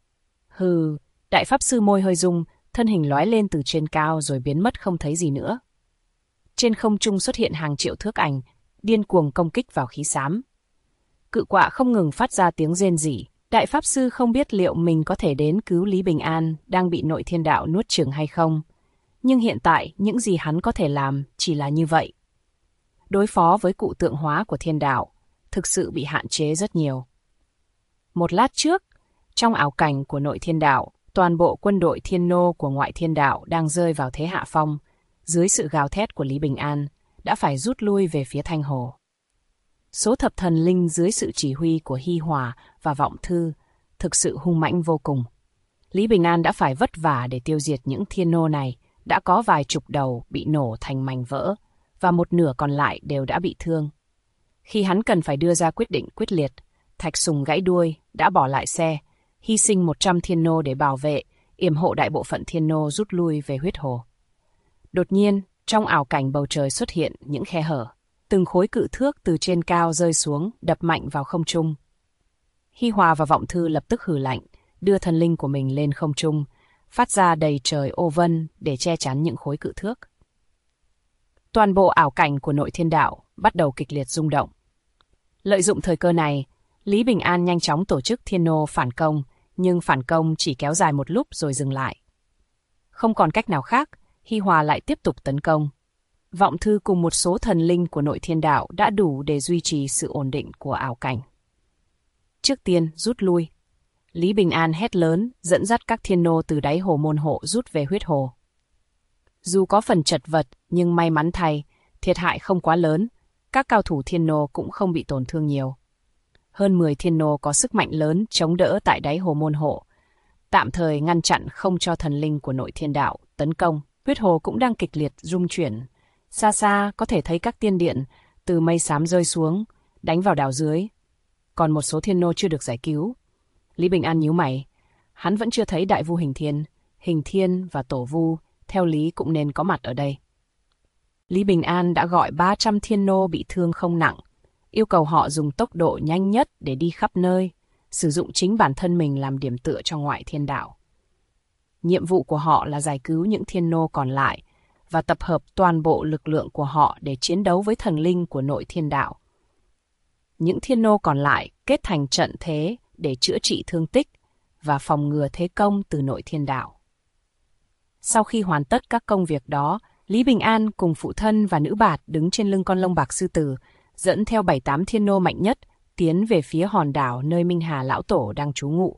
Hừ, Đại Pháp Sư môi hơi rung, thân hình lóe lên từ trên cao rồi biến mất không thấy gì nữa. Trên không trung xuất hiện hàng triệu thước ảnh, điên cuồng công kích vào khí xám. Cự quạ không ngừng phát ra tiếng rên rỉ. Đại Pháp Sư không biết liệu mình có thể đến cứu Lý Bình An đang bị nội thiên đạo nuốt chửng hay không. Nhưng hiện tại, những gì hắn có thể làm chỉ là như vậy. Đối phó với cụ tượng hóa của thiên đạo, thực sự bị hạn chế rất nhiều. Một lát trước, Trong ảo cảnh của nội thiên đạo, toàn bộ quân đội thiên nô của ngoại thiên đạo đang rơi vào thế hạ phong. Dưới sự gào thét của Lý Bình An, đã phải rút lui về phía Thanh Hồ. Số thập thần linh dưới sự chỉ huy của Hi Hòa và Vọng Thư thực sự hung mãnh vô cùng. Lý Bình An đã phải vất vả để tiêu diệt những thiên nô này, đã có vài chục đầu bị nổ thành mảnh vỡ, và một nửa còn lại đều đã bị thương. Khi hắn cần phải đưa ra quyết định quyết liệt, Thạch Sùng gãy đuôi, đã bỏ lại xe, hy sinh 100 thiên nô để bảo vệ, yểm hộ đại bộ phận thiên nô rút lui về huyết hồ. Đột nhiên, trong ảo cảnh bầu trời xuất hiện những khe hở. Từng khối cự thước từ trên cao rơi xuống, đập mạnh vào không trung. Hi Hòa và Vọng Thư lập tức hừ lạnh, đưa thần linh của mình lên không trung, phát ra đầy trời ô vân để che chắn những khối cự thước. Toàn bộ ảo cảnh của nội thiên đạo bắt đầu kịch liệt rung động. Lợi dụng thời cơ này, Lý Bình An nhanh chóng tổ chức thiên nô phản công, nhưng phản công chỉ kéo dài một lúc rồi dừng lại. Không còn cách nào khác, Hi Hòa lại tiếp tục tấn công. Vọng Thư cùng một số thần linh của nội thiên đạo đã đủ để duy trì sự ổn định của ảo cảnh. Trước tiên, rút lui. Lý Bình An hét lớn, dẫn dắt các thiên nô từ đáy hồ môn hộ rút về huyết hồ. Dù có phần chật vật, nhưng may mắn thay, thiệt hại không quá lớn, các cao thủ thiên nô cũng không bị tổn thương nhiều. Hơn 10 thiên nô có sức mạnh lớn chống đỡ tại đáy hồ môn hộ, tạm thời ngăn chặn không cho thần linh của nội thiên đạo tấn công. Huyết hồ cũng đang kịch liệt rung chuyển. Xa xa có thể thấy các tiên điện từ mây xám rơi xuống, đánh vào đảo dưới. Còn một số thiên nô chưa được giải cứu. Lý Bình An nhíu mày. Hắn vẫn chưa thấy đại vu Hình Thiên và Tổ Vu, theo lý cũng nên có mặt ở đây. Lý Bình An đã gọi 300 thiên nô bị thương không nặng, yêu cầu họ dùng tốc độ nhanh nhất để đi khắp nơi, sử dụng chính bản thân mình làm điểm tựa cho ngoại thiên đạo. Nhiệm vụ của họ là giải cứu những thiên nô còn lại và tập hợp toàn bộ lực lượng của họ để chiến đấu với thần linh của nội thiên đạo. Những thiên nô còn lại kết thành trận thế để chữa trị thương tích và phòng ngừa thế công từ nội thiên đạo. Sau khi hoàn tất các công việc đó, Lý Bình An cùng phụ thân và nữ bạt đứng trên lưng con lông bạc sư tử, dẫn theo 7-8 thiên nô mạnh nhất, tiến về phía hòn đảo nơi Minh Hà Lão Tổ đang trú ngụ.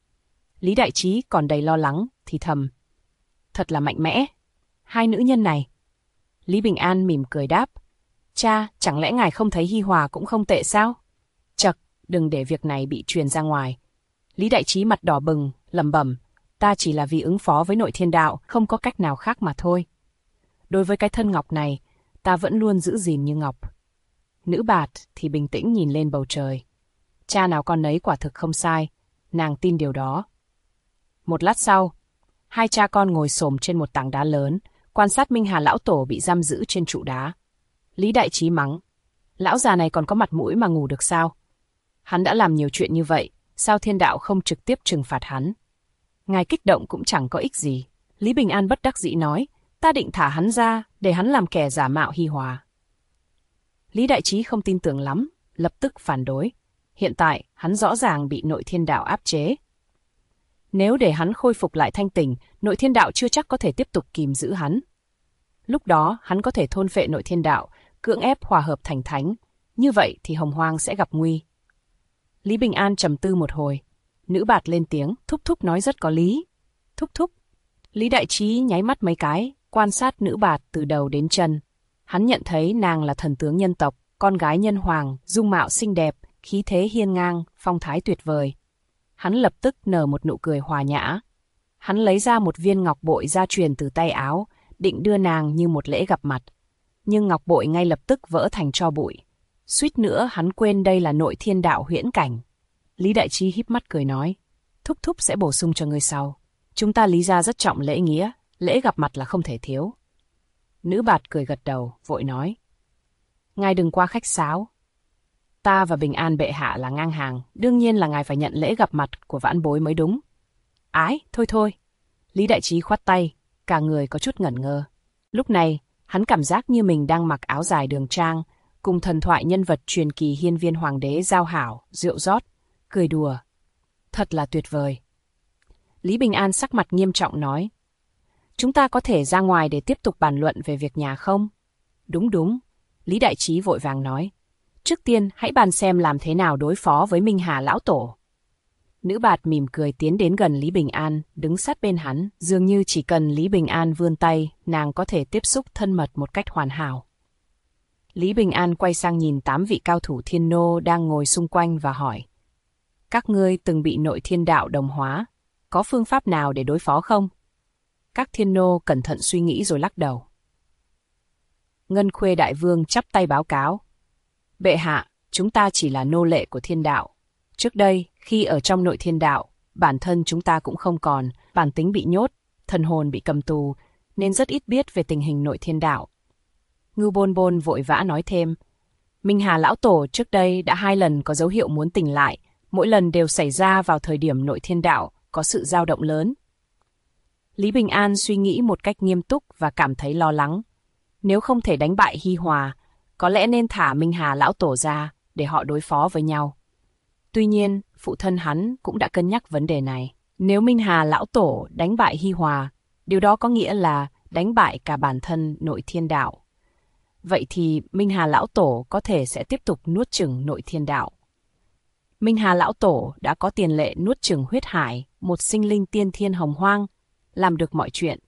Lý Đại Trí còn đầy lo lắng, thì thầm. Thật là mạnh mẽ. Hai nữ nhân này. Lý Bình An mỉm cười đáp. Cha, chẳng lẽ ngài không thấy Hi Hòa cũng không tệ sao? Chậc, đừng để việc này bị truyền ra ngoài. Lý Đại Trí mặt đỏ bừng, lẩm bẩm. Ta chỉ là vì ứng phó với nội thiên đạo, không có cách nào khác mà thôi. Đối với cái thân ngọc này, ta vẫn luôn giữ gìn như ngọc. Nữ bạt thì bình tĩnh nhìn lên bầu trời. Cha nào con nấy quả thực không sai, nàng tin điều đó. Một lát sau, hai cha con ngồi xổm trên một tảng đá lớn, quan sát Minh Hà Lão Tổ bị giam giữ trên trụ đá. Lý Đại Trí mắng. Lão già này còn có mặt mũi mà ngủ được sao? Hắn đã làm nhiều chuyện như vậy, sao thiên đạo không trực tiếp trừng phạt hắn? Ngài kích động cũng chẳng có ích gì. Lý Bình An bất đắc dĩ nói, ta định thả hắn ra, để hắn làm kẻ giả mạo Hi Hòa. Lý Đại Trí không tin tưởng lắm, lập tức phản đối. Hiện tại, hắn rõ ràng bị nội thiên đạo áp chế. Nếu để hắn khôi phục lại thanh tỉnh, nội thiên đạo chưa chắc có thể tiếp tục kìm giữ hắn. Lúc đó, hắn có thể thôn phệ nội thiên đạo, cưỡng ép hòa hợp thành thánh. Như vậy thì Hồng Hoang sẽ gặp nguy. Lý Bình An trầm tư một hồi. Nữ bạt lên tiếng, thúc thúc nói rất có lý. Thúc thúc. Lý Đại Trí nháy mắt mấy cái, quan sát nữ bạt từ đầu đến chân. Hắn nhận thấy nàng là thần tướng nhân tộc, con gái nhân hoàng, dung mạo xinh đẹp, khí thế hiên ngang, phong thái tuyệt vời. Hắn lập tức nở một nụ cười hòa nhã. Hắn lấy ra một viên ngọc bội gia truyền từ tay áo, định đưa nàng như một lễ gặp mặt. Nhưng ngọc bội ngay lập tức vỡ thành tro bụi. Suýt nữa hắn quên đây là nội thiên đạo huyễn cảnh. Lý Đại Trí híp mắt cười nói, thúc thúc sẽ bổ sung cho ngươi sau. Chúng ta Lý gia rất trọng lễ nghĩa, lễ gặp mặt là không thể thiếu. Nữ bạt cười gật đầu, vội nói, ngài đừng qua khách sáo. Ta và Bình An bệ hạ là ngang hàng, đương nhiên là ngài phải nhận lễ gặp mặt của vãn bối mới đúng. Ái, thôi thôi. Lý Đại Trí khoát tay, cả người có chút ngẩn ngơ. Lúc này, hắn cảm giác như mình đang mặc áo dài đường trang, cùng thần thoại nhân vật truyền kỳ hiên viên hoàng đế giao hảo, rượu rót, cười đùa. Thật là tuyệt vời. Lý Bình An sắc mặt nghiêm trọng nói, chúng ta có thể ra ngoài để tiếp tục bàn luận về việc nhà không? Đúng đúng. Lý Đại Trí vội vàng nói. Trước tiên, hãy bàn xem làm thế nào đối phó với Minh Hà Lão Tổ. Nữ bạt mỉm cười tiến đến gần Lý Bình An, đứng sát bên hắn, dường như chỉ cần Lý Bình An vươn tay, nàng có thể tiếp xúc thân mật một cách hoàn hảo. Lý Bình An quay sang nhìn 8 vị cao thủ thiên nô đang ngồi xung quanh và hỏi. Các ngươi từng bị nội thiên đạo đồng hóa, có phương pháp nào để đối phó không? Các thiên nô cẩn thận suy nghĩ rồi lắc đầu. Ngân Khuê Đại Vương chắp tay báo cáo. Bệ hạ, chúng ta chỉ là nô lệ của thiên đạo. Trước đây, khi ở trong nội thiên đạo, bản thân chúng ta cũng không còn, bản tính bị nhốt, thần hồn bị cầm tù, nên rất ít biết về tình hình nội thiên đạo. Ngưu Bôn Bôn vội vã nói thêm. Minh Hà Lão Tổ trước đây đã 2 lần có dấu hiệu muốn tỉnh lại, mỗi lần đều xảy ra vào thời điểm nội thiên đạo có sự dao động lớn. Lý Bình An suy nghĩ một cách nghiêm túc và cảm thấy lo lắng. Nếu không thể đánh bại Hi Hòa, có lẽ nên thả Minh Hà Lão Tổ ra để họ đối phó với nhau. Tuy nhiên, phụ thân hắn cũng đã cân nhắc vấn đề này. Nếu Minh Hà Lão Tổ đánh bại Hi Hòa, điều đó có nghĩa là đánh bại cả bản thân nội thiên đạo. Vậy thì Minh Hà Lão Tổ có thể sẽ tiếp tục nuốt chửng nội thiên đạo. Minh Hà Lão Tổ đã có tiền lệ nuốt chửng huyết hải, một sinh linh tiên thiên hồng hoang, làm được mọi chuyện.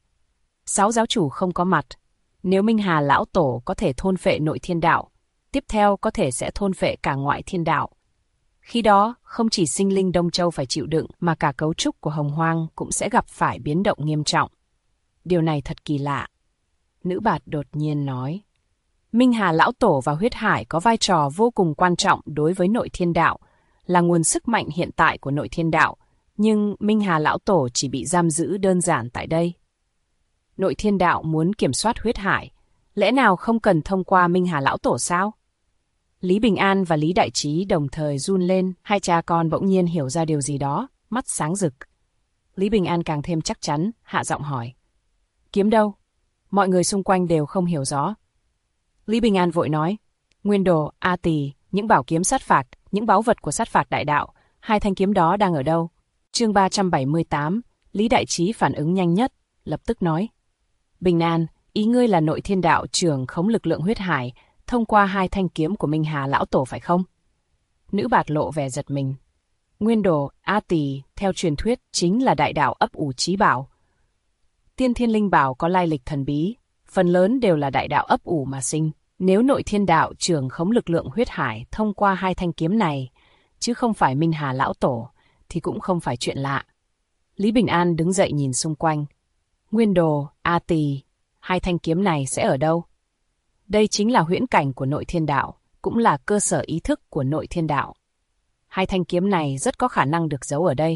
6 giáo chủ không có mặt. Nếu Minh Hà Lão Tổ có thể thôn phệ nội thiên đạo, tiếp theo có thể sẽ thôn phệ cả ngoại thiên đạo. Khi đó, không chỉ sinh linh Đông Châu phải chịu đựng mà cả cấu trúc của hồng hoang cũng sẽ gặp phải biến động nghiêm trọng. Điều này thật kỳ lạ. Nữ bạt đột nhiên nói. Minh Hà Lão Tổ và huyết hải có vai trò vô cùng quan trọng đối với nội thiên đạo, là nguồn sức mạnh hiện tại của nội thiên đạo, nhưng Minh Hà Lão Tổ chỉ bị giam giữ đơn giản tại đây. Nội thiên đạo muốn kiểm soát huyết hải, lẽ nào không cần thông qua Minh Hà Lão Tổ sao? Lý Bình An và Lý Đại Trí đồng thời run lên, hai cha con bỗng nhiên hiểu ra điều gì đó, mắt sáng rực. Lý Bình An càng thêm chắc chắn, hạ giọng hỏi. Kiếm đâu? Mọi người xung quanh đều không hiểu rõ. Lý Bình An vội nói. Nguyên Đồ, A Tỳ, những bảo kiếm sát phạt, những báu vật của sát phạt đại đạo, 2 thanh kiếm đó đang ở đâu? Chương 378, Lý Đại Trí phản ứng nhanh nhất, lập tức nói. Bình An, ý ngươi là nội thiên đạo trưởng khống lực lượng huyết hải, thông qua 2 thanh kiếm của Minh Hà Lão Tổ phải không? Nữ bạt lộ vẻ giật mình. Nguyên Đồ, A Tỳ, theo truyền thuyết chính là đại đạo ấp ủ chí bảo. Tiên thiên linh bảo có lai lịch thần bí, phần lớn đều là đại đạo ấp ủ mà sinh. Nếu nội thiên đạo trưởng khống lực lượng huyết hải thông qua 2 thanh kiếm này, chứ không phải Minh Hà Lão Tổ, thì cũng không phải chuyện lạ. Lý Bình An đứng dậy nhìn xung quanh. Nguyên Đồ, A Tỳ, 2 thanh kiếm này sẽ ở đâu? Đây chính là huyễn cảnh của nội thiên đạo, cũng là cơ sở ý thức của nội thiên đạo. 2 thanh kiếm này rất có khả năng được giấu ở đây.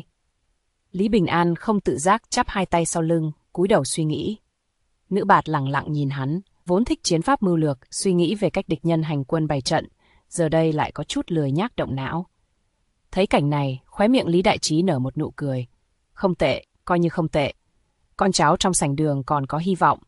Lý Bình An không tự giác chắp 2 tay sau lưng, cúi đầu suy nghĩ. Nữ bạt lẳng lặng nhìn hắn, vốn thích chiến pháp mưu lược, suy nghĩ về cách địch nhân hành quân bày trận, giờ đây lại có chút lười nhác động não. Thấy cảnh này, khóe miệng Lý Đại Trí nở một nụ cười. Không tệ, coi như không tệ. Con cháu trong sảnh đường còn có hy vọng.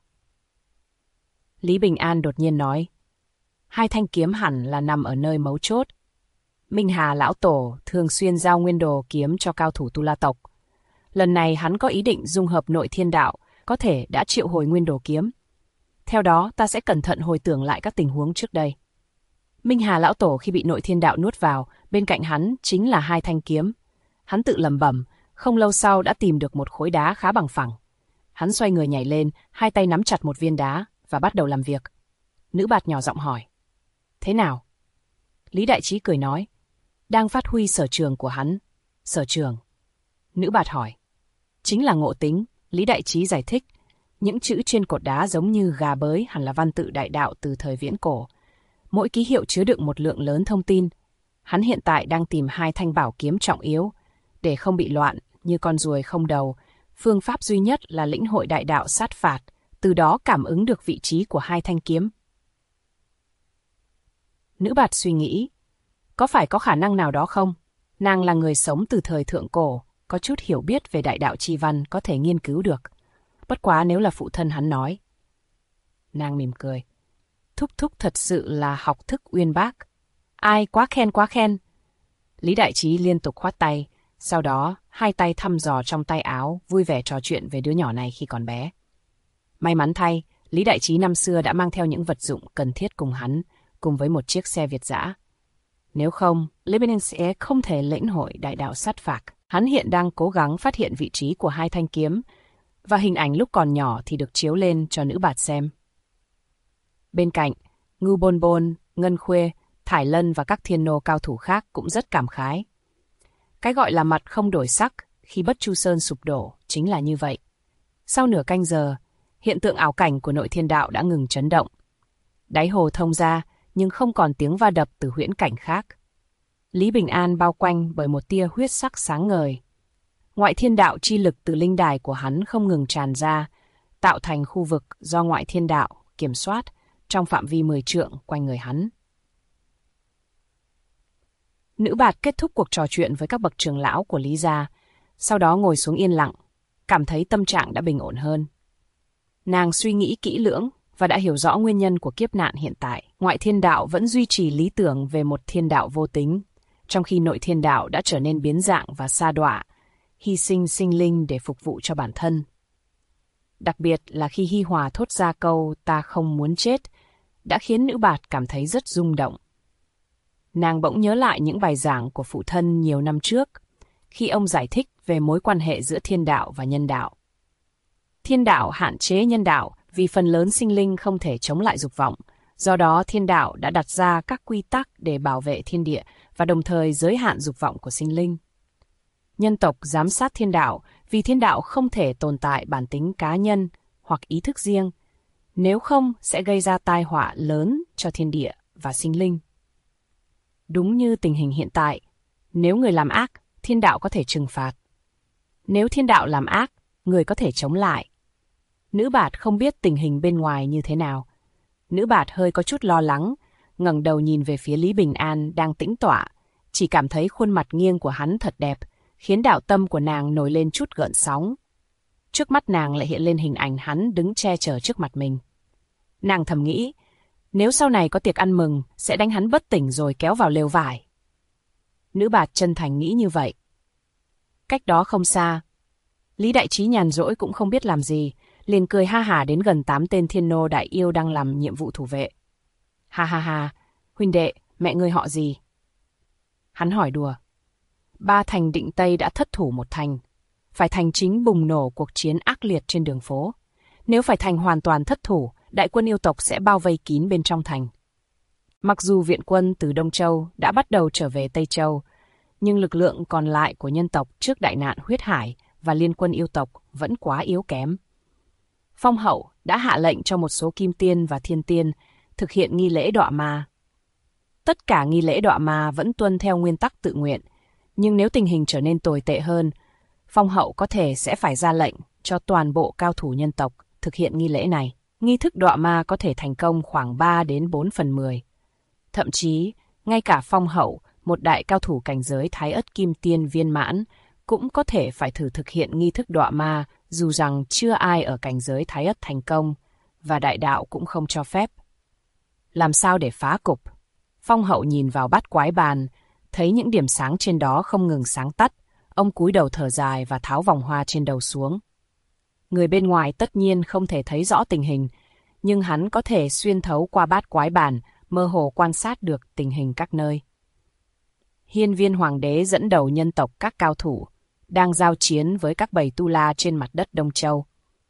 Lý Bình An đột nhiên nói. 2 thanh kiếm hẳn là nằm ở nơi mấu chốt. Minh Hà Lão Tổ thường xuyên giao Nguyên Đồ kiếm cho cao thủ Tu La tộc. Lần này hắn có ý định dung hợp nội thiên đạo, có thể đã triệu hồi Nguyên Đồ kiếm. Theo đó, ta sẽ cẩn thận hồi tưởng lại các tình huống trước đây. Minh Hà Lão Tổ khi bị nội thiên đạo nuốt vào, bên cạnh hắn chính là 2 thanh kiếm. Hắn tự lẩm bẩm, không lâu sau đã tìm được một khối đá khá bằng phẳng. Hắn xoay người nhảy lên, 2 tay nắm chặt một viên đá và bắt đầu làm việc. Nữ bạt nhỏ giọng hỏi. Thế nào? Lý Đại Trí cười nói. Đang phát huy sở trường của hắn. Sở trường? Nữ bạt hỏi. Chính là ngộ tính, Lý Đại Trí giải thích. Những chữ trên cột đá giống như gà bới hẳn là văn tự đại đạo từ thời viễn cổ. Mỗi ký hiệu chứa đựng một lượng lớn thông tin. Hắn hiện tại đang tìm 2 thanh bảo kiếm trọng yếu. Để không bị loạn, như con ruồi không đầu, phương pháp duy nhất là lĩnh hội đại đạo sát phạt, từ đó cảm ứng được vị trí của 2 thanh kiếm. Nữ bạt suy nghĩ. Có phải có khả năng nào đó không? Nàng là người sống từ thời thượng cổ, có chút hiểu biết về đại đạo chi văn có thể nghiên cứu được. Bất quá nếu là phụ thân hắn nói. Nàng mỉm cười. Thúc thúc thật sự là học thức uyên bác. Ai, quá khen quá khen. Lý Đại Trí liên tục khoát tay, sau đó 2 tay thăm dò trong tay áo, vui vẻ trò chuyện về đứa nhỏ này khi còn bé. May mắn thay, Lý Đại Trí năm xưa đã mang theo những vật dụng cần thiết cùng hắn, cùng với một chiếc xe Việt dã. Nếu không, Lý Bình An sẽ không thể lĩnh hội đại đạo sát phạt. Hắn hiện đang cố gắng phát hiện vị trí của hai thanh kiếm, và hình ảnh lúc còn nhỏ thì được chiếu lên cho nữ bạt xem. Bên cạnh, Ngưu Bôn Bôn, Ngân Khuê, Thải Lân và các thiên nô cao thủ khác cũng rất cảm khái. Cái gọi là mặt không đổi sắc khi Bất Chu Sơn sụp đổ chính là như vậy. Sau nửa canh giờ, hiện tượng ảo cảnh của nội thiên đạo đã ngừng chấn động. Đáy hồ thông ra, nhưng không còn tiếng va đập từ huyễn cảnh khác. Lý Bình An bao quanh bởi một tia huyết sắc sáng ngời. Ngoại thiên đạo chi lực từ linh đài của hắn không ngừng tràn ra, tạo thành khu vực do ngoại thiên đạo kiểm soát trong phạm vi 10 trượng quanh người hắn. Nữ bạt kết thúc cuộc trò chuyện với các bậc trưởng lão của Lý gia, sau đó ngồi xuống yên lặng, cảm thấy tâm trạng đã bình ổn hơn. Nàng suy nghĩ kỹ lưỡng và đã hiểu rõ nguyên nhân của kiếp nạn hiện tại. Ngoại thiên đạo vẫn duy trì lý tưởng về một thiên đạo vô tính, trong khi nội thiên đạo đã trở nên biến dạng và sa đọa, hy sinh sinh linh để phục vụ cho bản thân. Đặc biệt là khi Hi Hòa thốt ra câu "ta không muốn chết", đã khiến nữ bạt cảm thấy rất rung động. Nàng bỗng nhớ lại những bài giảng của phụ thân nhiều năm trước, khi ông giải thích về mối quan hệ giữa thiên đạo và nhân đạo. Thiên đạo hạn chế nhân đạo vì phần lớn sinh linh không thể chống lại dục vọng, do đó thiên đạo đã đặt ra các quy tắc để bảo vệ thiên địa và đồng thời giới hạn dục vọng của sinh linh. Nhân tộc giám sát thiên đạo vì thiên đạo không thể tồn tại bản tính cá nhân hoặc ý thức riêng, nếu không sẽ gây ra tai họa lớn cho thiên địa và sinh linh. Đúng như tình hình hiện tại, nếu người làm ác, thiên đạo có thể trừng phạt. Nếu thiên đạo làm ác, người có thể chống lại. Nữ bạt không biết tình hình bên ngoài như thế nào. Nữ bạt hơi có chút lo lắng, ngẩng đầu nhìn về phía Lý Bình An đang tĩnh tọa, chỉ cảm thấy khuôn mặt nghiêng của hắn thật đẹp, khiến đạo tâm của nàng nổi lên chút gợn sóng. Trước mắt nàng lại hiện lên hình ảnh hắn đứng che chở trước mặt mình. Nàng thầm nghĩ, nếu sau này có tiệc ăn mừng, sẽ đánh hắn bất tỉnh rồi kéo vào lều vải. Nữ bạt chân thành nghĩ như vậy. Cách đó không xa, Lý Đại Trí nhàn rỗi cũng không biết làm gì, liền cười ha hả đến gần 8 tên thiên nô đại yêu đang làm nhiệm vụ thủ vệ. Ha ha ha, huynh đệ, mẹ ngươi họ gì? Hắn hỏi đùa. 3 thành Định Tây đã thất thủ một thành. Phải thành chính bùng nổ cuộc chiến ác liệt trên đường phố. Nếu phải thành hoàn toàn thất thủ, đại quân yêu tộc sẽ bao vây kín bên trong thành. Mặc dù viện quân từ Đông Châu đã bắt đầu trở về Tây Châu, nhưng lực lượng còn lại của nhân tộc trước đại nạn huyết hải và liên quân yêu tộc vẫn quá yếu kém. Phong hậu đã hạ lệnh cho một số kim tiên và thiên tiên thực hiện nghi lễ đọa ma. Tất cả nghi lễ đọa ma vẫn tuân theo nguyên tắc tự nguyện, nhưng nếu tình hình trở nên tồi tệ hơn, phong hậu có thể sẽ phải ra lệnh cho toàn bộ cao thủ nhân tộc thực hiện nghi lễ này. Nghi thức đọa ma có thể thành công khoảng 3 đến 4 phần 10. Thậm chí, ngay cả phong hậu, một đại cao thủ cảnh giới Thái Ất Kim Tiên viên mãn, cũng có thể phải thử thực hiện nghi thức đọa ma, dù rằng chưa ai ở cảnh giới Thái Ất thành công, và đại đạo cũng không cho phép. Làm sao để phá cục? Phong hậu nhìn vào bát quái bàn, thấy những điểm sáng trên đó không ngừng sáng tắt, ông cúi đầu thở dài và tháo vòng hoa trên đầu xuống. Người bên ngoài tất nhiên không thể thấy rõ tình hình, nhưng hắn có thể xuyên thấu qua bát quái bàn, mơ hồ quan sát được tình hình các nơi. Hiên Viên Hoàng đế dẫn đầu nhân tộc các cao thủ, đang giao chiến với các bầy Tu La trên mặt đất Đông Châu.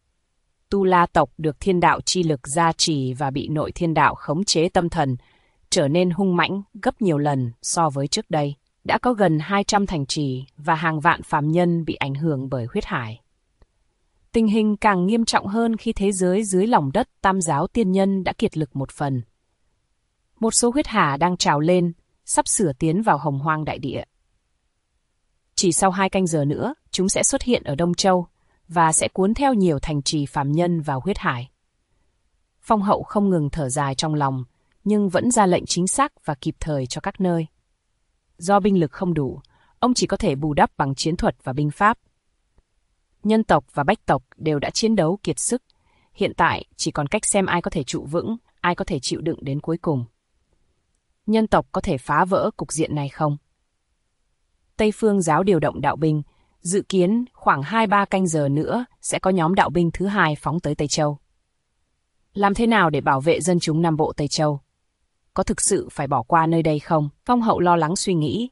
Tu La tộc được thiên đạo chi lực gia trì và bị nội thiên đạo khống chế tâm thần, trở nên hung mãnh gấp nhiều lần so với trước đây. Đã có gần 200 thành trì và hàng vạn phàm nhân bị ảnh hưởng bởi huyết hải. Tình hình càng nghiêm trọng hơn khi thế giới dưới lòng đất Tam giáo tiên nhân đã kiệt lực một phần. Một số huyết hà đang trào lên, sắp sửa tiến vào hồng hoang đại địa. Chỉ sau 2 canh giờ nữa, chúng sẽ xuất hiện ở Đông Châu và sẽ cuốn theo nhiều thành trì phàm nhân vào huyết hải. Phong hậu không ngừng thở dài trong lòng, nhưng vẫn ra lệnh chính xác và kịp thời cho các nơi. Do binh lực không đủ, ông chỉ có thể bù đắp bằng chiến thuật và binh pháp. Nhân tộc và bách tộc đều đã chiến đấu kiệt sức, hiện tại chỉ còn cách xem ai có thể trụ vững, ai có thể chịu đựng đến cuối cùng. Nhân tộc có thể phá vỡ cục diện này không? Tây Phương giáo điều động đạo binh, dự kiến khoảng 2-3 canh giờ nữa sẽ có nhóm đạo binh thứ 2 phóng tới Tây Châu. Làm thế nào để bảo vệ dân chúng Nam Bộ Tây Châu? Có thực sự phải bỏ qua nơi đây không? Phong hậu lo lắng suy nghĩ.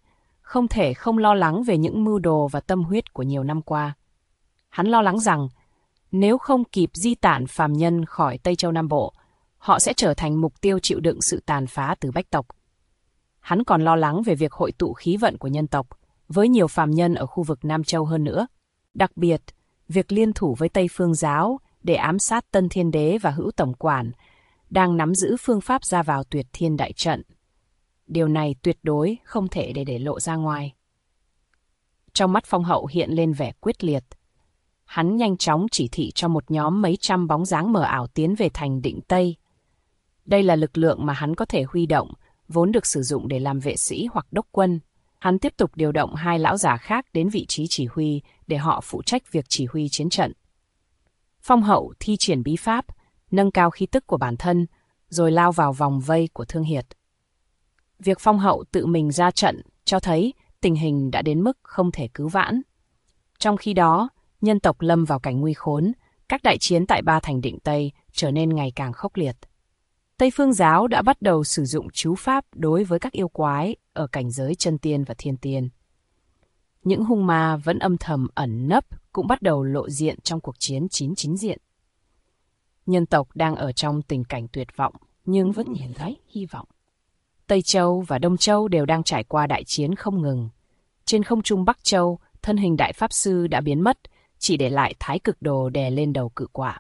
không thể không lo lắng về những mưu đồ và tâm huyết của nhiều năm qua. Hắn lo lắng rằng, nếu không kịp di tản phàm nhân khỏi Tây Châu Nam Bộ, họ sẽ trở thành mục tiêu chịu đựng sự tàn phá từ bách tộc. Hắn còn lo lắng về việc hội tụ khí vận của nhân tộc, với nhiều phàm nhân ở khu vực Nam Châu hơn nữa. Đặc biệt, việc liên thủ với Tây Phương giáo để ám sát Tân Thiên Đế và Hữu Tổng Quản đang nắm giữ phương pháp ra vào Tuyệt Thiên Đại Trận. Điều này tuyệt đối không thể để lộ ra ngoài. Trong mắt Phong Hậu hiện lên vẻ quyết liệt. Hắn nhanh chóng chỉ thị cho một nhóm mấy trăm bóng dáng mờ ảo tiến về thành Định Tây. Đây là lực lượng mà hắn có thể huy động, vốn được sử dụng để làm vệ sĩ hoặc đốc quân. Hắn tiếp tục điều động 2 lão già khác đến vị trí chỉ huy để họ phụ trách việc chỉ huy chiến trận. Phong Hậu thi triển bí pháp, nâng cao khí tức của bản thân, rồi lao vào vòng vây của Thương Hiệt. Việc Phong Hậu tự mình ra trận cho thấy tình hình đã đến mức không thể cứu vãn. Trong khi đó, nhân tộc lâm vào cảnh nguy khốn, các đại chiến tại 3 thành Định Tây trở nên ngày càng khốc liệt. Tây Phương giáo đã bắt đầu sử dụng chú pháp đối với các yêu quái ở cảnh giới chân tiên và thiên tiên. Những hung ma vẫn âm thầm ẩn nấp cũng bắt đầu lộ diện trong cuộc chiến 9 chính diện. Nhân tộc đang ở trong tình cảnh tuyệt vọng, nhưng vẫn nhìn thấy hy vọng. Tây Châu và Đông Châu đều đang trải qua đại chiến không ngừng. Trên không trung Bắc Châu, thân hình Đại Pháp Sư đã biến mất, chỉ để lại Thái Cực Đồ đè lên đầu Cự Quạ.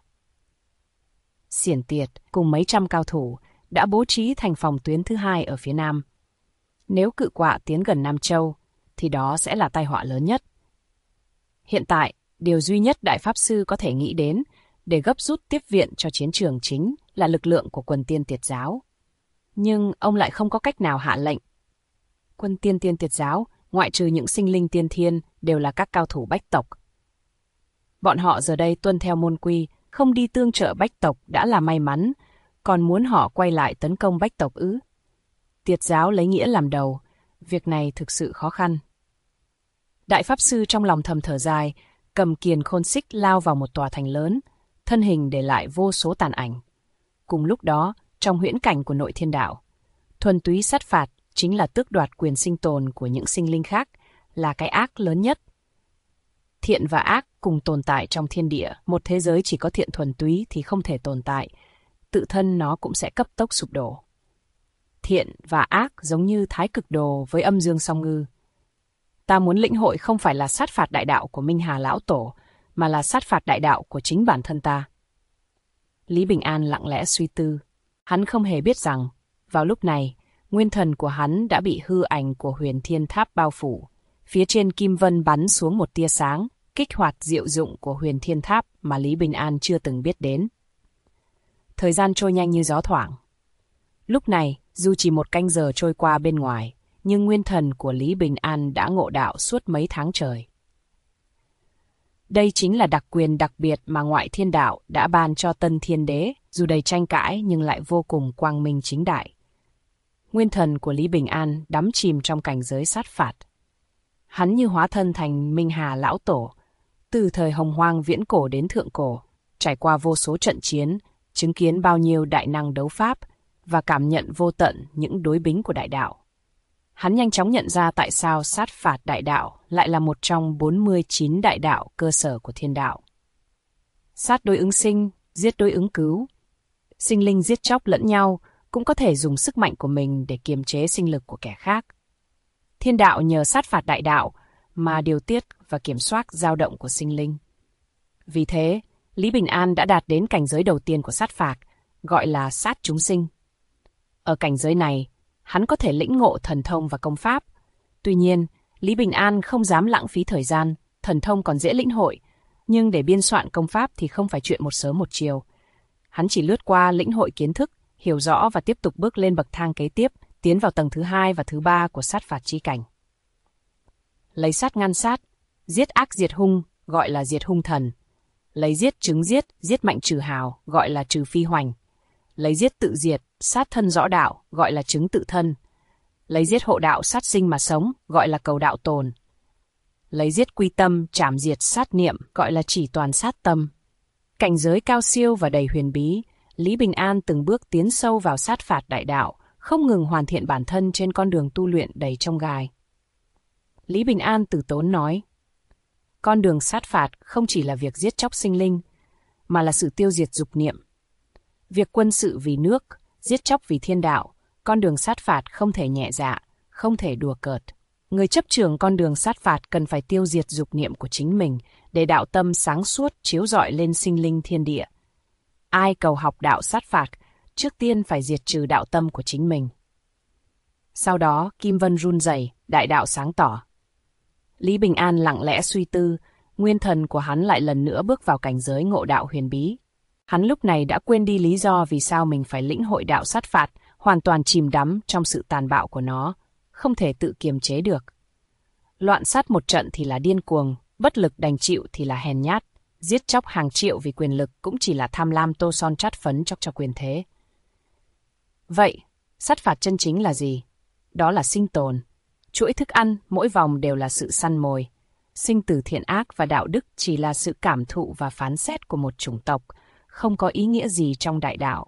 Xiển Tiệt cùng mấy trăm cao thủ đã bố trí thành phòng tuyến thứ 2 ở phía Nam. Nếu Cự Quạ tiến gần Nam Châu, thì đó sẽ là tai họa lớn nhất. Hiện tại, điều duy nhất Đại Pháp Sư có thể nghĩ đến để gấp rút tiếp viện cho chiến trường chính là lực lượng của quân Tiên Tiệt giáo. Nhưng ông lại không có cách nào hạ lệnh. Quân Tiên Tiệt giáo, ngoại trừ những sinh linh tiên thiên, đều là các cao thủ bách tộc. Bọn họ giờ đây tuân theo môn quy, không đi tương trợ bách tộc đã là may mắn, còn muốn họ quay lại tấn công bách tộc ư? Tiệt giáo lấy nghĩa làm đầu, việc này thực sự khó khăn. Đại Pháp Sư trong lòng thầm thở dài, cầm kiền khôn xích lao vào một tòa thành lớn, thân hình để lại vô số tàn ảnh. Cùng lúc đó, trong huyễn cảnh của nội thiên đạo, thuần túy sát phạt chính là tước đoạt quyền sinh tồn của những sinh linh khác, là cái ác lớn nhất. Thiện và ác cùng tồn tại trong thiên địa, một thế giới chỉ có thiện thuần túy thì không thể tồn tại, tự thân nó cũng sẽ cấp tốc sụp đổ. Thiện và ác giống như Thái Cực Đồ với âm dương song ngư. Ta muốn lĩnh hội không phải là sát phạt đại đạo của Minh Hà Lão Tổ, mà là sát phạt đại đạo của chính bản thân ta. Lý Bình An lặng lẽ suy tư. Hắn không hề biết rằng, vào lúc này, nguyên thần của hắn đã bị hư ảnh của Huyền Thiên Tháp bao phủ. Phía trên kim vân bắn xuống một tia sáng, kích hoạt diệu dụng của Huyền Thiên Tháp mà Lý Bình An chưa từng biết đến. Thời gian trôi nhanh như gió thoảng. Lúc này, dù chỉ 1 canh giờ trôi qua bên ngoài, nhưng nguyên thần của Lý Bình An đã ngộ đạo suốt mấy tháng trời. Đây chính là đặc quyền đặc biệt mà Ngoại Thiên Đạo đã ban cho Tân Thiên Đế, dù đầy tranh cãi nhưng lại vô cùng quang minh chính đại. Nguyên thần của Lý Bình An đắm chìm trong cảnh giới sát phạt. Hắn như hóa thân thành Minh Hà Lão Tổ, từ thời hồng hoang viễn cổ đến thượng cổ, trải qua vô số trận chiến, chứng kiến bao nhiêu đại năng đấu pháp và cảm nhận vô tận những đối bính của đại đạo. Hắn nhanh chóng nhận ra tại sao sát phạt đại đạo lại là một trong 49 đại đạo cơ sở của thiên đạo. Sát đối ứng sinh, giết đối ứng cứu. Sinh linh giết chóc lẫn nhau cũng có thể dùng sức mạnh của mình để kiềm chế sinh lực của kẻ khác. Thiên đạo nhờ sát phạt đại đạo mà điều tiết và kiểm soát dao động của sinh linh. Vì thế, Lý Bình An đã đạt đến cảnh giới đầu tiên của sát phạt, gọi là sát chúng sinh. Ở cảnh giới này, hắn có thể lĩnh ngộ thần thông và công pháp. Tuy nhiên, Lý Bình An không dám lãng phí thời gian, thần thông còn dễ lĩnh hội, nhưng để biên soạn công pháp thì không phải chuyện một sớm một chiều. Hắn chỉ lướt qua lĩnh hội kiến thức, hiểu rõ và tiếp tục bước lên bậc thang kế tiếp, tiến vào tầng thứ 2 và thứ 3 của sát phạt chi cảnh. Lấy sát ngăn sát, giết ác diệt hung, gọi là diệt hung thần. Lấy giết trứng giết, giết mạnh trừ hào, gọi là trừ phi hoành. Lấy giết tự diệt, sát thân rõ đạo, gọi là chứng tự thân. Lấy giết hộ đạo sát sinh mà sống, gọi là cầu đạo tồn. Lấy giết quy tâm, trảm diệt sát niệm, gọi là chỉ toàn sát tâm. Cảnh giới cao siêu và đầy huyền bí, Lý Bình An từng bước tiến sâu vào sát phạt đại đạo, không ngừng hoàn thiện bản thân trên con đường tu luyện đầy chông gai. Lý Bình An từ tốn nói. Con đường sát phạt không chỉ là việc giết chóc sinh linh, mà là sự tiêu diệt dục niệm. Việc quân sự vì nước, giết chóc vì thiên đạo, con đường sát phạt không thể nhẹ dạ, không thể đùa cợt. Người chấp trường con đường sát phạt cần phải tiêu diệt dục niệm của chính mình để đạo tâm sáng suốt chiếu rọi lên sinh linh thiên địa. Ai cầu học đạo sát phạt, trước tiên phải diệt trừ đạo tâm của chính mình. Sau đó, Kim Vân run rẩy, đại đạo sáng tỏ. Lý Bình An lặng lẽ suy tư, nguyên thần của hắn lại lần nữa bước vào cảnh giới ngộ đạo huyền bí. Hắn lúc này đã quên đi lý do vì sao mình phải lĩnh hội đạo sát phạt, hoàn toàn chìm đắm trong sự tàn bạo của nó, không thể tự kiềm chế được. Loạn sát một trận thì là điên cuồng, bất lực đành chịu thì là hèn nhát, giết chóc hàng triệu vì quyền lực cũng chỉ là tham lam tô son chát phấn cho quyền thế. Vậy, sát phạt chân chính là gì? Đó là sinh tồn. Chuỗi thức ăn, mỗi vòng đều là sự săn mồi. Sinh tử thiện ác và đạo đức chỉ là sự cảm thụ và phán xét của một chủng tộc, không có ý nghĩa gì trong đại đạo.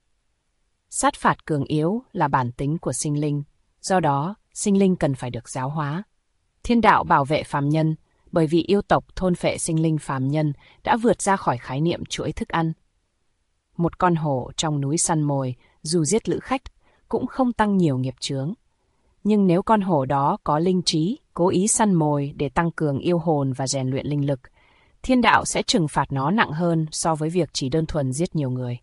Sát phạt cường yếu là bản tính của sinh linh, do đó, sinh linh cần phải được giáo hóa. Thiên đạo bảo vệ phàm nhân, bởi vì yêu tộc thôn phệ sinh linh phàm nhân đã vượt ra khỏi khái niệm chuỗi thức ăn. Một con hổ trong núi săn mồi, dù giết lữ khách, cũng không tăng nhiều nghiệp chướng. Nhưng nếu con hổ đó có linh trí, cố ý săn mồi để tăng cường yêu hồn và rèn luyện linh lực, thiên đạo sẽ trừng phạt nó nặng hơn so với việc chỉ đơn thuần giết nhiều người.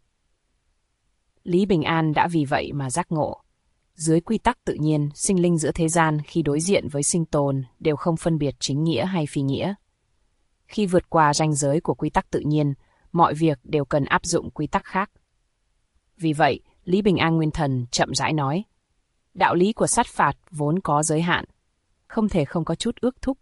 Lý Bình An đã vì vậy mà giác ngộ. Dưới quy tắc tự nhiên, sinh linh giữa thế gian khi đối diện với sinh tồn đều không phân biệt chính nghĩa hay phi nghĩa. Khi vượt qua ranh giới của quy tắc tự nhiên, mọi việc đều cần áp dụng quy tắc khác. Vì vậy, Lý Bình An nguyên thần chậm rãi nói, đạo lý của sát phạt vốn có giới hạn, không thể không có chút ước thúc.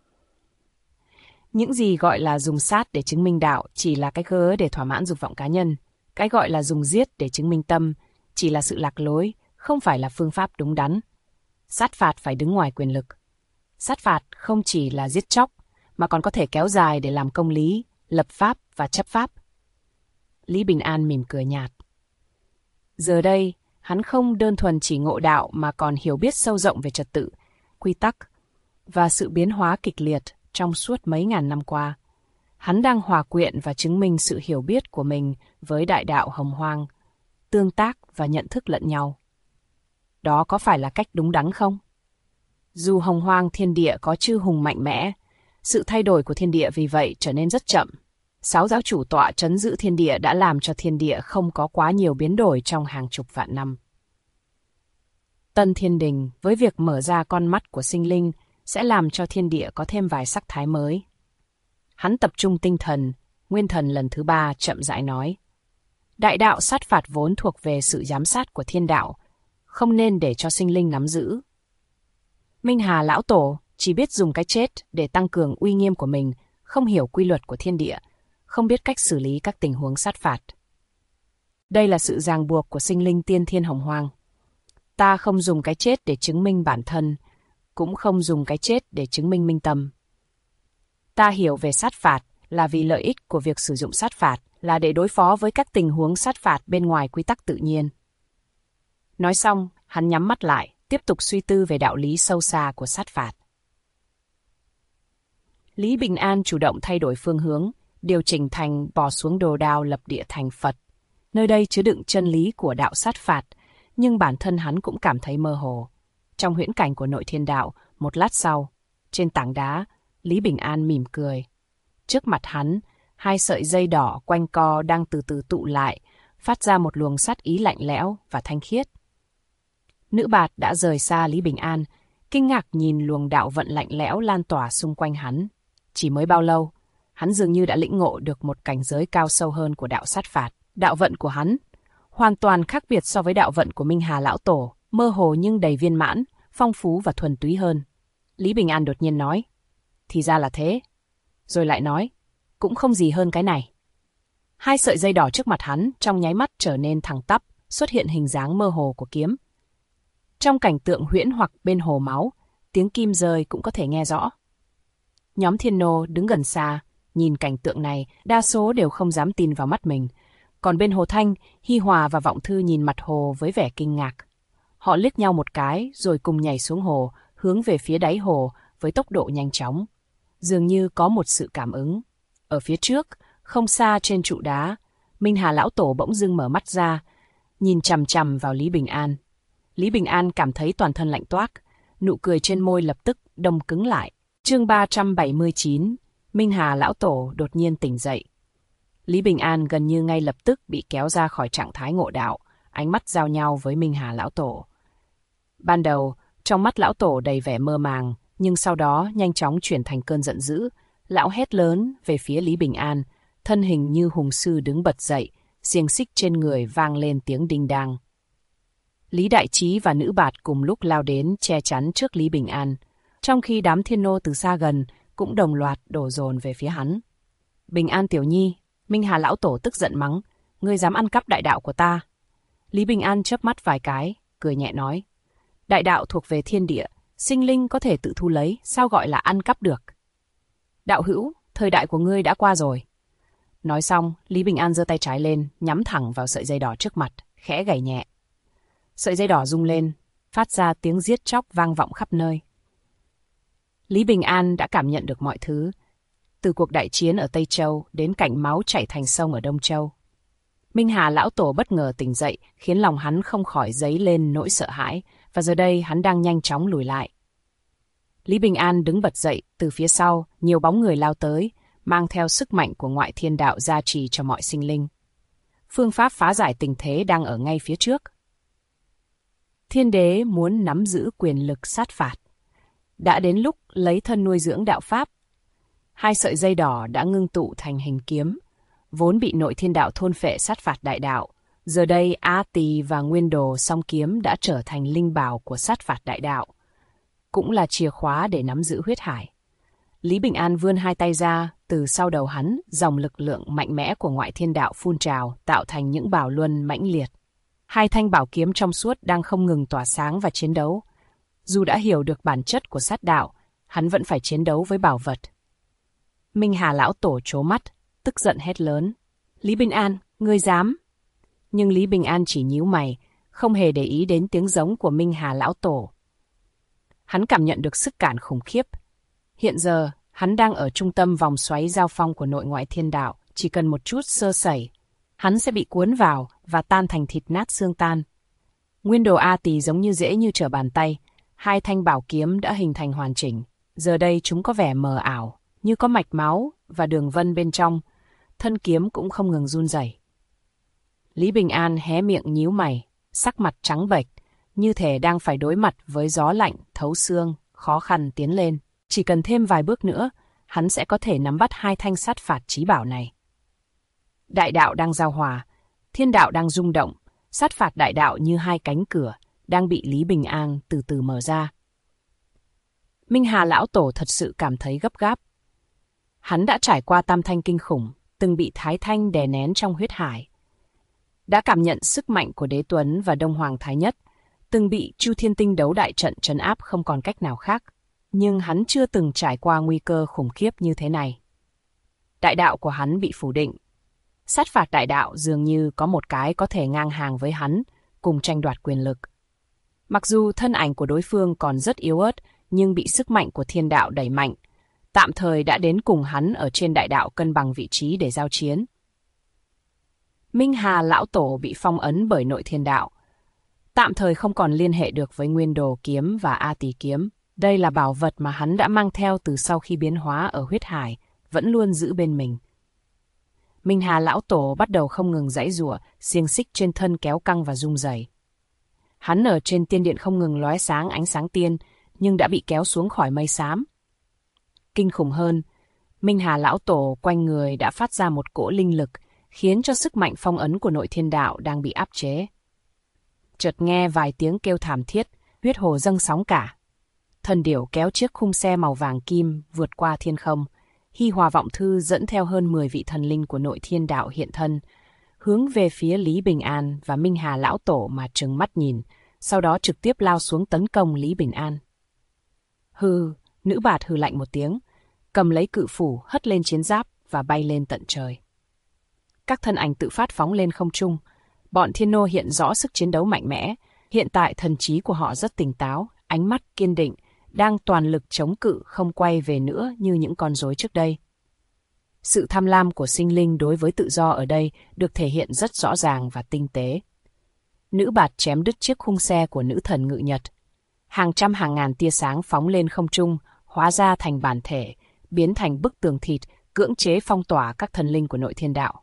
Những gì gọi là dùng sát để chứng minh đạo chỉ là cái cớ để thỏa mãn dục vọng cá nhân. Cái gọi là dùng giết để chứng minh tâm chỉ là sự lạc lối, không phải là phương pháp đúng đắn. Sát phạt phải đứng ngoài quyền lực. Sát phạt không chỉ là giết chóc, mà còn có thể kéo dài để làm công lý, lập pháp và chấp pháp. Lý Bình An mỉm cười nhạt. Giờ đây, hắn không đơn thuần chỉ ngộ đạo mà còn hiểu biết sâu rộng về trật tự, quy tắc và sự biến hóa kịch liệt trong suốt mấy ngàn năm qua. Hắn đang hòa quyện và chứng minh sự hiểu biết của mình với đại đạo hồng hoang, tương tác và nhận thức lẫn nhau. Đó có phải là cách đúng đắn không? Dù hồng hoang thiên địa có chư hùng mạnh mẽ, sự thay đổi của thiên địa vì vậy trở nên rất chậm. 6 giáo chủ tọa trấn giữ thiên địa đã làm cho thiên địa không có quá nhiều biến đổi trong hàng chục vạn năm. Tân Thiên Đình với việc mở ra con mắt của sinh linh sẽ làm cho thiên địa có thêm vài sắc thái mới. Hắn tập trung tinh thần, nguyên thần lần thứ 3 chậm rãi nói. Đại đạo sát phạt vốn thuộc về sự giám sát của thiên đạo, không nên để cho sinh linh nắm giữ. Minh Hà Lão Tổ chỉ biết dùng cái chết để tăng cường uy nghiêm của mình, không hiểu quy luật của thiên địa, không biết cách xử lý các tình huống sát phạt. Đây là sự ràng buộc của sinh linh tiên thiên hồng hoang. Ta không dùng cái chết để chứng minh bản thân, cũng không dùng cái chết để chứng minh minh tâm. Ta hiểu về sát phạt là vì lợi ích của việc sử dụng sát phạt là để đối phó với các tình huống sát phạt bên ngoài quy tắc tự nhiên. Nói xong, hắn nhắm mắt lại, tiếp tục suy tư về đạo lý sâu xa của sát phạt. Lý Bình An chủ động thay đổi phương hướng, điều chỉnh thành bò xuống Đồ Đao lập địa thành Phật. Nơi đây chứa đựng chân lý của đạo sát phạt, nhưng bản thân hắn cũng cảm thấy mơ hồ. Trong huyễn cảnh của nội thiên đạo, một lát sau, trên tảng đá, Lý Bình An mỉm cười. Trước mặt hắn, 2 sợi dây đỏ quanh co đang từ từ tụ lại, phát ra một luồng sát ý lạnh lẽo và thanh khiết. Nữ bạt đã rời xa Lý Bình An, kinh ngạc nhìn luồng đạo vận lạnh lẽo lan tỏa xung quanh hắn. Chỉ mới bao lâu, hắn dường như đã lĩnh ngộ được một cảnh giới cao sâu hơn của đạo sát phạt. Đạo vận của hắn hoàn toàn khác biệt so với đạo vận của Minh Hà Lão Tổ, mơ hồ nhưng đầy viên mãn, phong phú và thuần túy hơn. Lý Bình An đột nhiên nói, thì ra là thế. Rồi lại nói, cũng không gì hơn cái này. 2 sợi dây đỏ trước mặt hắn trong nháy mắt trở nên thẳng tắp, xuất hiện hình dáng mơ hồ của kiếm. Trong cảnh tượng huyễn hoặc bên hồ máu, tiếng kim rơi cũng có thể nghe rõ. Nhóm thiên nô đứng gần xa, nhìn cảnh tượng này, đa số đều không dám tin vào mắt mình. Còn bên Hồ Thanh, Hi Hòa và Vọng Thư nhìn mặt hồ với vẻ kinh ngạc. Họ liếc nhau một cái rồi cùng nhảy xuống hồ, hướng về phía đáy hồ với tốc độ nhanh chóng. Dường như có một sự cảm ứng. Ở phía trước, không xa trên trụ đá, Minh Hà lão tổ bỗng dưng mở mắt ra, nhìn chằm chằm vào Lý Bình An. Lý Bình An cảm thấy toàn thân lạnh toát, nụ cười trên môi lập tức đông cứng lại. Chương 379, Minh Hà lão tổ đột nhiên tỉnh dậy. Lý Bình An gần như ngay lập tức bị kéo ra khỏi trạng thái ngộ đạo, ánh mắt giao nhau với Minh Hà lão tổ. Ban đầu, trong mắt lão tổ đầy vẻ mơ màng, nhưng sau đó nhanh chóng chuyển thành cơn giận dữ. Lão hét lớn về phía Lý Bình An, thân hình như hùng sư đứng bật dậy, xiềng xích trên người vang lên tiếng đinh đang. Lý Đại Trí và Nữ Bạt cùng lúc lao đến che chắn trước Lý Bình An, trong khi đám thiên nô từ xa gần cũng đồng loạt đổ dồn về phía hắn. Bình An tiểu nhi, Minh Hà lão tổ tức giận mắng, ngươi dám ăn cắp đại đạo của ta. Lý Bình An chớp mắt vài cái, cười nhẹ nói, đại đạo thuộc về thiên địa, sinh linh có thể tự thu lấy, sao gọi là ăn cắp được. Đạo hữu, thời đại của ngươi đã qua rồi. Nói xong, Lý Bình An giơ tay trái lên, nhắm thẳng vào sợi dây đỏ trước mặt, khẽ gảy nhẹ. Sợi dây đỏ rung lên, phát ra tiếng giết chóc vang vọng khắp nơi. Lý Bình An đã cảm nhận được mọi thứ, từ cuộc đại chiến ở Tây Châu đến cảnh máu chảy thành sông ở Đông Châu. Minh Hà lão tổ bất ngờ tỉnh dậy, khiến lòng hắn không khỏi dấy lên nỗi sợ hãi, và giờ đây hắn đang nhanh chóng lùi lại. Lý Bình An đứng bật dậy, từ phía sau, nhiều bóng người lao tới, mang theo sức mạnh của ngoại thiên đạo gia trì cho mọi sinh linh. Phương pháp phá giải tình thế đang ở ngay phía trước. Thiên đế muốn nắm giữ quyền lực sát phạt. Đã đến lúc lấy thân nuôi dưỡng đạo pháp. Hai sợi dây đỏ đã ngưng tụ thành hình kiếm, vốn bị nội thiên đạo thôn phệ sát phạt đại đạo. Giờ đây A Tỳ và Nguyên Đồ song kiếm đã trở thành linh bảo của sát phạt đại đạo, cũng là chìa khóa để nắm giữ huyết hải. Lý Bình An vươn hai tay ra, từ sau đầu hắn, dòng lực lượng mạnh mẽ của ngoại thiên đạo phun trào, tạo thành những bảo luân mãnh liệt. Hai thanh bảo kiếm trong suốt đang không ngừng tỏa sáng và chiến đấu. Dù đã hiểu được bản chất của sát đạo, hắn vẫn phải chiến đấu với bảo vật. Minh Hà lão tổ trố mắt, tức giận hét lớn. Lý Bình An, ngươi dám? Nhưng Lý Bình An chỉ nhíu mày, không hề để ý đến tiếng giống của Minh Hà lão tổ. Hắn cảm nhận được sức cản khủng khiếp. Hiện giờ, hắn đang ở trung tâm vòng xoáy giao phong của nội ngoại thiên đạo, chỉ cần một chút sơ sẩy, hắn sẽ bị cuốn vào và tan thành thịt nát xương tan. Nguyên Đồ A Tỳ giống như dễ như trở bàn tay, hai thanh bảo kiếm đã hình thành hoàn chỉnh. Giờ đây chúng có vẻ mờ ảo, như có mạch máu và đường vân bên trong, thân kiếm cũng không ngừng run rẩy. Lý Bình An hé miệng nhíu mày, sắc mặt trắng bệch, như thể đang phải đối mặt với gió lạnh thấu xương, khó khăn tiến lên. Chỉ cần thêm vài bước nữa, hắn sẽ có thể nắm bắt hai thanh sát phạt chí bảo này. Đại đạo đang giao hòa, thiên đạo đang rung động, sát phạt đại đạo như hai cánh cửa, đang bị Lý Bình An từ từ mở ra. Minh Hà lão tổ thật sự cảm thấy gấp gáp. Hắn đã trải qua tam thanh kinh khủng, từng bị Thái Thanh đè nén trong huyết hải. Đã cảm nhận sức mạnh của Đế Tuấn và Đông Hoàng Thái Nhất, từng bị Chu Thiên Tinh đấu đại trận trấn áp không còn cách nào khác. Nhưng hắn chưa từng trải qua nguy cơ khủng khiếp như thế này. Đại đạo của hắn bị phủ định. Sát phạt đại đạo dường như có một cái có thể ngang hàng với hắn, cùng tranh đoạt quyền lực. Mặc dù thân ảnh của đối phương còn rất yếu ớt, nhưng bị sức mạnh của thiên đạo đẩy mạnh, tạm thời đã đến cùng hắn ở trên đại đạo cân bằng vị trí để giao chiến. Minh Hà lão tổ bị phong ấn bởi nội thiên đạo, tạm thời không còn liên hệ được với Nguyên Đồ kiếm và A Tỳ kiếm. Đây là bảo vật mà hắn đã mang theo từ sau khi biến hóa ở huyết hải, vẫn luôn giữ bên mình. Minh Hà lão tổ bắt đầu không ngừng giãy giụa, xiềng xích trên thân kéo căng và rung rẩy. Hắn ở trên tiên điện không ngừng lóe sáng ánh sáng tiên, nhưng đã bị kéo xuống khỏi mây xám. Kinh khủng hơn, Minh Hà lão tổ quanh người đã phát ra một cỗ linh lực, khiến cho sức mạnh phong ấn của nội thiên đạo đang bị áp chế. Chợt nghe vài tiếng kêu thảm thiết, huyết hồ dâng sóng cả. Thần điểu kéo chiếc khung xe màu vàng kim vượt qua thiên không. Hi Hòa Vọng Thư dẫn theo hơn 10 vị thần linh của nội thiên đạo hiện thân, hướng về phía Lý Bình An và Minh Hà lão tổ mà trừng mắt nhìn, sau đó trực tiếp lao xuống tấn công Lý Bình An. Hừ, Nữ Bạt hừ lạnh một tiếng, cầm lấy cự phủ hất lên chiến giáp và bay lên tận trời. Các thân ảnh tự phát phóng lên không trung, bọn thiên nô hiện rõ sức chiến đấu mạnh mẽ, hiện tại thần trí của họ rất tỉnh táo, ánh mắt kiên định, đang toàn lực chống cự không quay về nữa như những con rối trước đây. Sự tham lam của sinh linh đối với tự do ở đây được thể hiện rất rõ ràng và tinh tế. Nữ bạt chém đứt chiếc khung xe của nữ thần ngự nhật. Hàng trăm hàng ngàn tia sáng phóng lên không trung, hóa ra thành bản thể, biến thành bức tường thịt, cưỡng chế phong tỏa các thần linh của nội thiên đạo.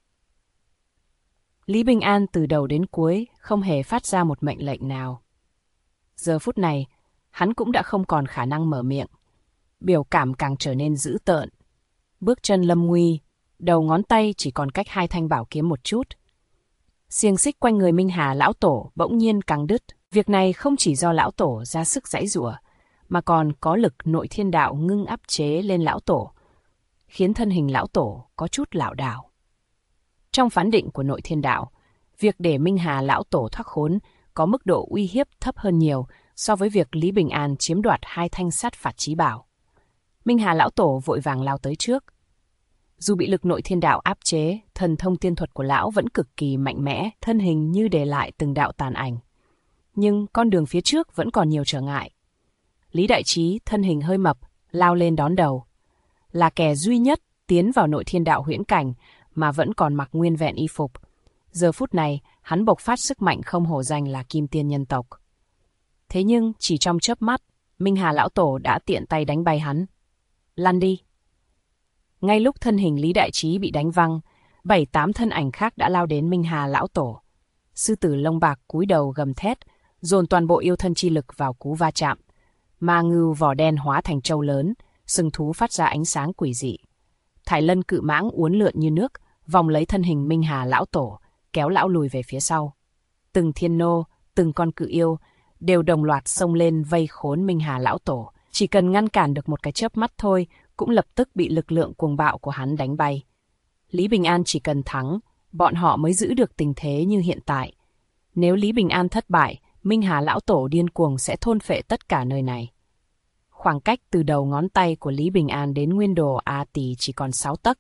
Lý Bình An từ đầu đến cuối không hề phát ra một mệnh lệnh nào. Giờ phút này, hắn cũng đã không còn khả năng mở miệng. Biểu cảm càng trở nên dữ tợn. Bước chân lâm nguy, đầu ngón tay chỉ còn cách hai thanh bảo kiếm một chút. Xiềng xích quanh người Minh Hà lão tổ bỗng nhiên căng đứt. Việc này không chỉ do lão tổ ra sức giãy giụa, mà còn có lực nội thiên đạo ngưng áp chế lên lão tổ, khiến thân hình lão tổ có chút lảo đảo. Trong phán định của nội thiên đạo, việc để Minh Hà lão tổ thoát khốn có mức độ uy hiếp thấp hơn nhiều so với việc Lý Bình An chiếm đoạt hai thanh sát phạt chí bảo. Minh Hà lão tổ vội vàng lao tới trước. Dù bị lực nội thiên đạo áp chế, thần thông tiên thuật của lão vẫn cực kỳ mạnh mẽ, thân hình như để lại từng đạo tàn ảnh. Nhưng con đường phía trước vẫn còn nhiều trở ngại. Lý Đại Trí thân hình hơi mập, lao lên đón đầu. Là kẻ duy nhất tiến vào nội thiên đạo huyễn cảnh mà vẫn còn mặc nguyên vẹn y phục. Giờ phút này, hắn bộc phát sức mạnh không hổ danh là Kim Tiên nhân tộc. Thế nhưng, chỉ trong chớp mắt, Minh Hà lão tổ đã tiện tay đánh bay hắn. Lăn đi! Ngay lúc thân hình Lý Đại Trí bị đánh văng, 7-8 thân ảnh khác đã lao đến Minh Hà lão tổ. Sư tử lông bạc cúi đầu gầm thét, dồn toàn bộ yêu thân chi lực vào cú va chạm. Ma ngưu vỏ đen hóa thành trâu lớn, sừng thú phát ra ánh sáng quỷ dị. Thải lân cự mãng uốn lượn như nước, vòng lấy thân hình Minh Hà lão tổ, kéo lão lùi về phía sau. Từng thiên nô, từng con cự yêu đều đồng loạt xông lên vây khốn Minh Hà lão tổ. Chỉ cần ngăn cản được một cái chớp mắt thôi, cũng lập tức bị lực lượng cuồng bạo của hắn đánh bay. Lý Bình An chỉ cần thắng, bọn họ mới giữ được tình thế như hiện tại. Nếu Lý Bình An thất bại, Minh Hà lão tổ điên cuồng sẽ thôn phệ tất cả nơi này. Khoảng cách từ đầu ngón tay của Lý Bình An đến nguyên đồ A Tỳ chỉ còn 6 tấc.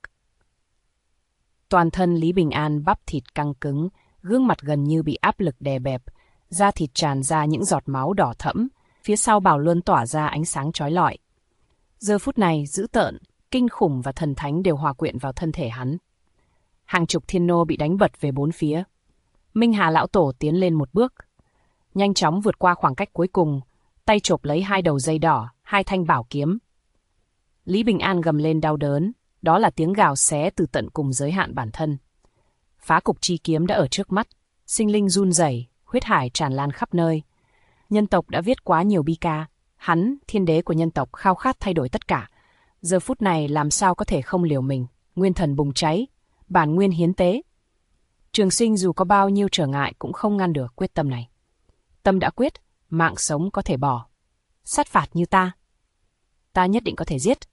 Toàn thân Lý Bình An bắp thịt căng cứng, gương mặt gần như bị áp lực đè bẹp, da thịt tràn ra những giọt máu đỏ thẫm, phía sau Bảo Luân tỏa ra ánh sáng chói lọi. Giờ phút này, dữ tợn, kinh khủng và thần thánh đều hòa quyện vào thân thể hắn. Hàng chục thiên nô bị đánh bật về bốn phía. Minh Hà lão tổ tiến lên một bước, nhanh chóng vượt qua khoảng cách cuối cùng, tay chộp lấy hai đầu dây đỏ, hai thanh bảo kiếm. Lý Bình An gầm lên đau đớn, đó là tiếng gào xé từ tận cùng giới hạn bản thân. Phá cục chi kiếm đã ở trước mắt, sinh linh run rẩy, huyết hải tràn lan khắp nơi. Nhân tộc đã viết quá nhiều bi ca, hắn, thiên đế của nhân tộc khao khát thay đổi tất cả. Giờ phút này làm sao có thể không liều mình, nguyên thần bùng cháy, bản nguyên hiến tế. Trường Sinh dù có bao nhiêu trở ngại cũng không ngăn được quyết tâm này. Tâm đã quyết, mạng sống có thể bỏ. Sát phạt như ta nhất định có thể giết.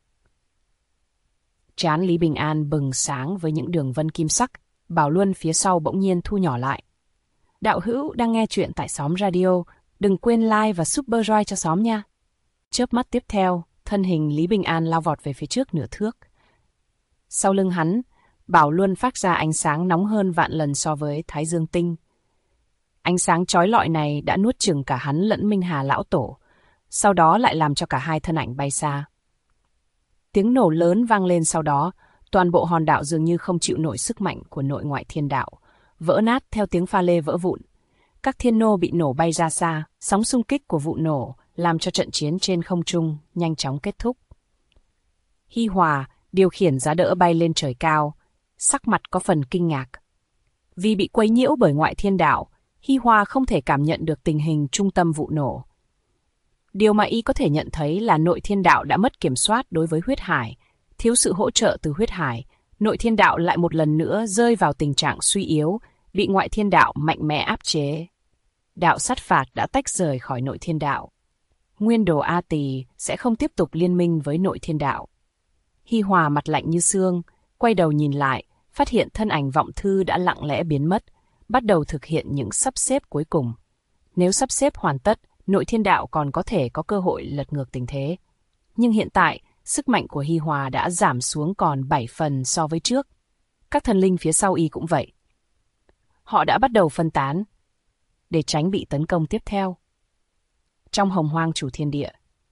Trán Lý Bình An bừng sáng với những đường vân kim sắc, Bảo Luân phía sau bỗng nhiên thu nhỏ lại. Đạo hữu đang nghe chuyện tại Xóm Radio, đừng quên like và super joy cho xóm nha. Chớp mắt tiếp theo, thân hình Lý Bình An lao vọt về phía trước nửa thước. Sau lưng hắn, Bảo Luân phát ra ánh sáng nóng hơn vạn lần so với Thái Dương Tinh. Ánh sáng chói lọi này đã nuốt chửng cả hắn lẫn Minh Hà lão tổ, sau đó lại làm cho cả hai thân ảnh bay xa. Tiếng nổ lớn vang lên sau đó, toàn bộ hòn đảo dường như không chịu nổi sức mạnh của nội ngoại thiên đạo, vỡ nát theo tiếng pha lê vỡ vụn. Các thiên nô bị nổ bay ra xa, sóng xung kích của vụ nổ làm cho trận chiến trên không trung nhanh chóng kết thúc. Hi Hòa điều khiển giá đỡ bay lên trời cao, sắc mặt có phần kinh ngạc. Vì bị quấy nhiễu bởi ngoại thiên đạo, Hi Hòa không thể cảm nhận được tình hình trung tâm vụ nổ. Điều mà y có thể nhận thấy là nội thiên đạo đã mất kiểm soát đối với huyết hải, thiếu sự hỗ trợ từ huyết hải, nội thiên đạo lại một lần nữa rơi vào tình trạng suy yếu, bị ngoại thiên đạo mạnh mẽ áp chế. Đạo sát phạt đã tách rời khỏi nội thiên đạo. Nguyên đồ A Tỳ sẽ không tiếp tục liên minh với nội thiên đạo. Hi Hòa mặt lạnh như xương, quay đầu nhìn lại, phát hiện thân ảnh Vọng Thư đã lặng lẽ biến mất, bắt đầu thực hiện những sắp xếp cuối cùng. Nếu sắp xếp hoàn tất, nội thiên đạo còn có thể có cơ hội lật ngược tình thế. Nhưng hiện tại, sức mạnh của Hi Hòa đã giảm xuống còn 7 phần so với trước. Các thần linh phía sau y cũng vậy. Họ đã bắt đầu phân tán, để tránh bị tấn công tiếp theo. Trong Hồng Hoang Chủ Thiên Địa,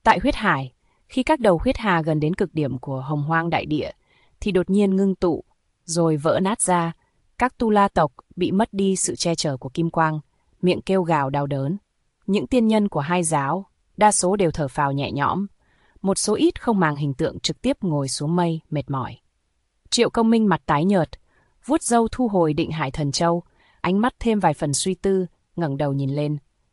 Tại huyết hải, khi các đầu huyết hà gần đến cực điểm của hồng hoang đại địa, thì đột nhiên ngưng tụ, rồi vỡ nát ra. Các tu la tộc bị mất đi sự che chở của kim quang, miệng kêu gào đau đớn. Những tiên nhân của hai giáo, đa số đều thở phào nhẹ nhõm. Một số ít không màng hình tượng trực tiếp ngồi xuống mây, mệt mỏi. Triệu Công Minh mặt tái nhợt, vuốt râu thu hồi Định Hải Thần Châu, ánh mắt thêm vài phần suy tư, ngẩng đầu nhìn lên.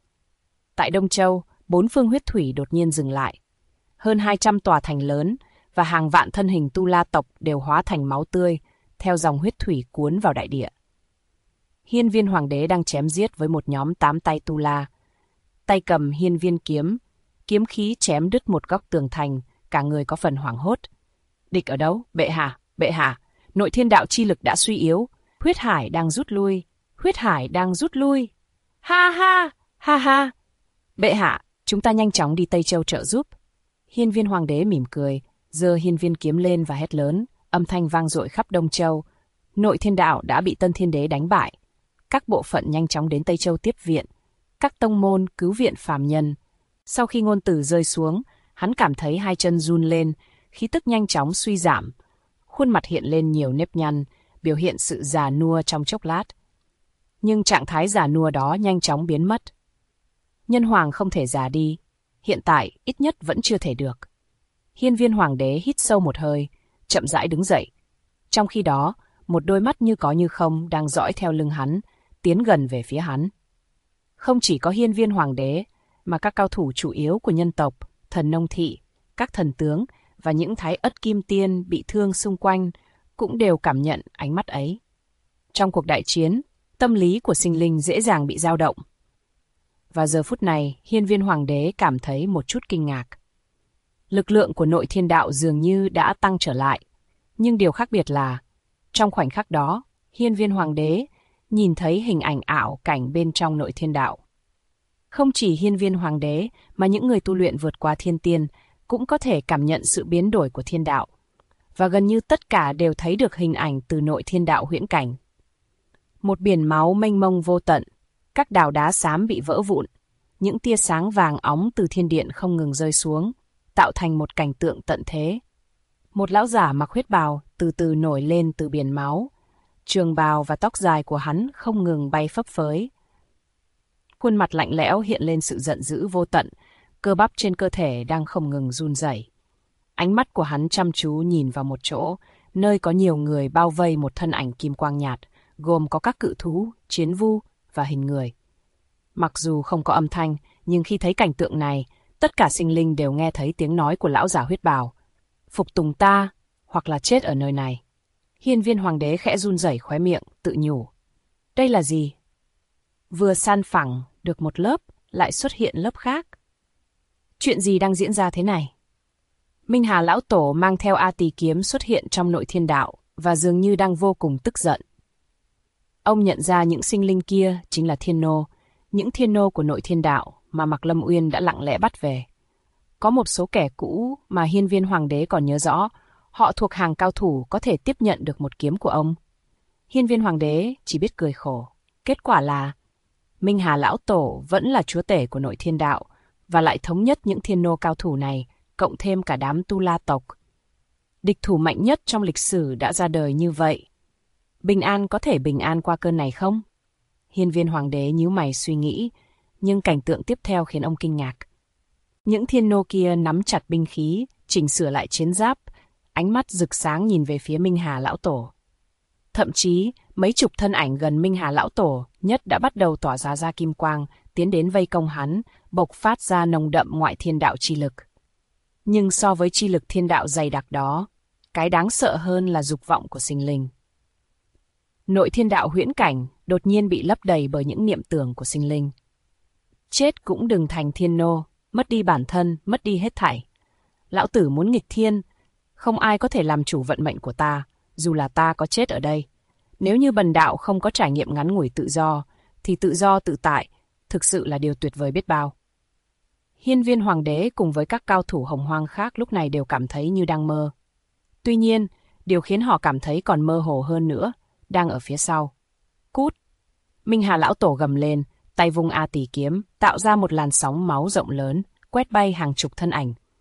Tại Đông Châu, 4 phương huyết thủy đột nhiên dừng lại. Hơn 200 tòa thành lớn và hàng vạn thân hình tu la tộc đều hóa thành máu tươi, theo dòng huyết thủy cuốn vào đại địa. Hiên Viên Hoàng đế đang chém giết với một nhóm 8 tay tu la. Tay cầm hiên viên kiếm, kiếm khí chém đứt một góc tường thành, cả người có phần hoảng hốt. Địch ở đâu? Bệ hạ, nội thiên đạo chi lực đã suy yếu, huyết hải đang rút lui, huyết hải đang rút lui. Ha ha, ha ha. Bệ hạ, chúng ta nhanh chóng đi Tây Châu trợ giúp. Hiên Viên Hoàng đế mỉm cười, giơ hiên viên kiếm lên và hét lớn, âm thanh vang dội khắp Đông Châu. Nội thiên đạo đã bị Tân Thiên Đế đánh bại. Các bộ phận nhanh chóng đến Tây Châu tiếp viện. Các tông môn cứu viện phàm nhân. Sau khi ngôn từ rơi xuống, hắn cảm thấy hai chân run lên, khí tức nhanh chóng suy giảm. Khuôn mặt hiện lên nhiều nếp nhăn, biểu hiện sự già nua trong chốc lát. Nhưng trạng thái già nua đó nhanh chóng biến mất. Nhân hoàng không thể già đi, hiện tại ít nhất vẫn chưa thể được. Hiên Viên Hoàng đế hít sâu một hơi, chậm rãi đứng dậy. Trong khi đó, một đôi mắt như có như không đang dõi theo lưng hắn, tiến gần về phía hắn. Không chỉ có Hiên Viên Hoàng đế, mà các cao thủ chủ yếu của nhân tộc, thần nông thị, các thần tướng và những thái ất kim tiên bị thương xung quanh cũng đều cảm nhận ánh mắt ấy. Trong cuộc đại chiến, tâm lý của sinh linh dễ dàng bị dao động. Và giờ phút này, Hiên Viên Hoàng đế cảm thấy một chút kinh ngạc. Lực lượng của nội thiên đạo dường như đã tăng trở lại. Nhưng điều khác biệt là, trong khoảnh khắc đó, Hiên Viên Hoàng đế nhìn thấy hình ảnh ảo cảnh bên trong nội thiên đạo. Không chỉ Hiên Viên Hoàng đế, mà những người tu luyện vượt qua thiên tiên cũng có thể cảm nhận sự biến đổi của thiên đạo. Và gần như tất cả đều thấy được hình ảnh từ nội thiên đạo huyễn cảnh. Một biển máu mênh mông vô tận, các đào đá xám bị vỡ vụn, những tia sáng vàng óng từ thiên điện không ngừng rơi xuống, tạo thành một cảnh tượng tận thế. Một lão giả mặc huyết bào từ từ nổi lên từ biển máu, trường bào và tóc dài của hắn không ngừng bay phấp phới. Khuôn mặt lạnh lẽo hiện lên sự giận dữ vô tận, cơ bắp trên cơ thể đang không ngừng run rẩy. Ánh mắt của hắn chăm chú nhìn vào một chỗ, nơi có nhiều người bao vây một thân ảnh kim quang nhạt, gồm có các cự thú, chiến vu và hình người. Mặc dù không có âm thanh, nhưng khi thấy cảnh tượng này, tất cả sinh linh đều nghe thấy tiếng nói của lão giả huyết bào. Phục tùng ta, hoặc là chết ở nơi này. Hiên Viên Hoàng đế khẽ run rẩy khóe miệng, tự nhủ. Đây là gì? Vừa san phẳng được một lớp, lại xuất hiện lớp khác. Chuyện gì đang diễn ra thế này? Minh Hà Lão Tổ mang theo A Tỳ kiếm xuất hiện trong nội thiên đạo và dường như đang vô cùng tức giận. Ông nhận ra những sinh linh kia chính là thiên nô, những thiên nô của nội thiên đạo mà Mạc Lâm Uyên đã lặng lẽ bắt về. Có một số kẻ cũ mà Hiên Viên Hoàng đế còn nhớ rõ, họ thuộc hàng cao thủ có thể tiếp nhận được một kiếm của ông. Hiên Viên Hoàng đế chỉ biết cười khổ. Kết quả là Minh Hà Lão Tổ vẫn là chúa tể của nội thiên đạo và lại thống nhất những thiên nô cao thủ này, cộng thêm cả đám tu la tộc. Địch thủ mạnh nhất trong lịch sử đã ra đời như vậy. Bình an có thể bình an qua cơn này không? Hiên Viên Hoàng đế nhíu mày suy nghĩ, nhưng cảnh tượng tiếp theo khiến ông kinh ngạc. Những thiên nô kia nắm chặt binh khí, chỉnh sửa lại chiến giáp, ánh mắt rực sáng nhìn về phía Minh Hà Lão Tổ. Thậm chí, mấy chục thân ảnh gần Minh Hà Lão Tổ nhất đã bắt đầu tỏa ra kim quang, tiến đến vây công hắn, bộc phát ra nồng đậm ngoại thiên đạo chi lực. Nhưng so với chi lực thiên đạo dày đặc đó, cái đáng sợ hơn là dục vọng của sinh linh. Nội thiên đạo huyễn cảnh đột nhiên bị lấp đầy bởi những niệm tưởng của sinh linh. Chết cũng đừng thành thiên nô, mất đi bản thân, mất đi hết thảy. Lão tử muốn nghịch thiên, không ai có thể làm chủ vận mệnh của ta, dù là ta có chết ở đây. Nếu như bần đạo không có trải nghiệm ngắn ngủi tự do, thì tự do tự tại thực sự là điều tuyệt vời biết bao. Hiên Viên Hoàng đế cùng với các cao thủ hồng hoang khác lúc này đều cảm thấy như đang mơ. Tuy nhiên, điều khiến họ cảm thấy còn mơ hồ hơn nữa, đang ở phía sau. Cút! Minh Hà Lão Tổ gầm lên, tay vung A Tỳ kiếm, tạo ra một làn sóng máu rộng lớn, quét bay hàng chục thân ảnh.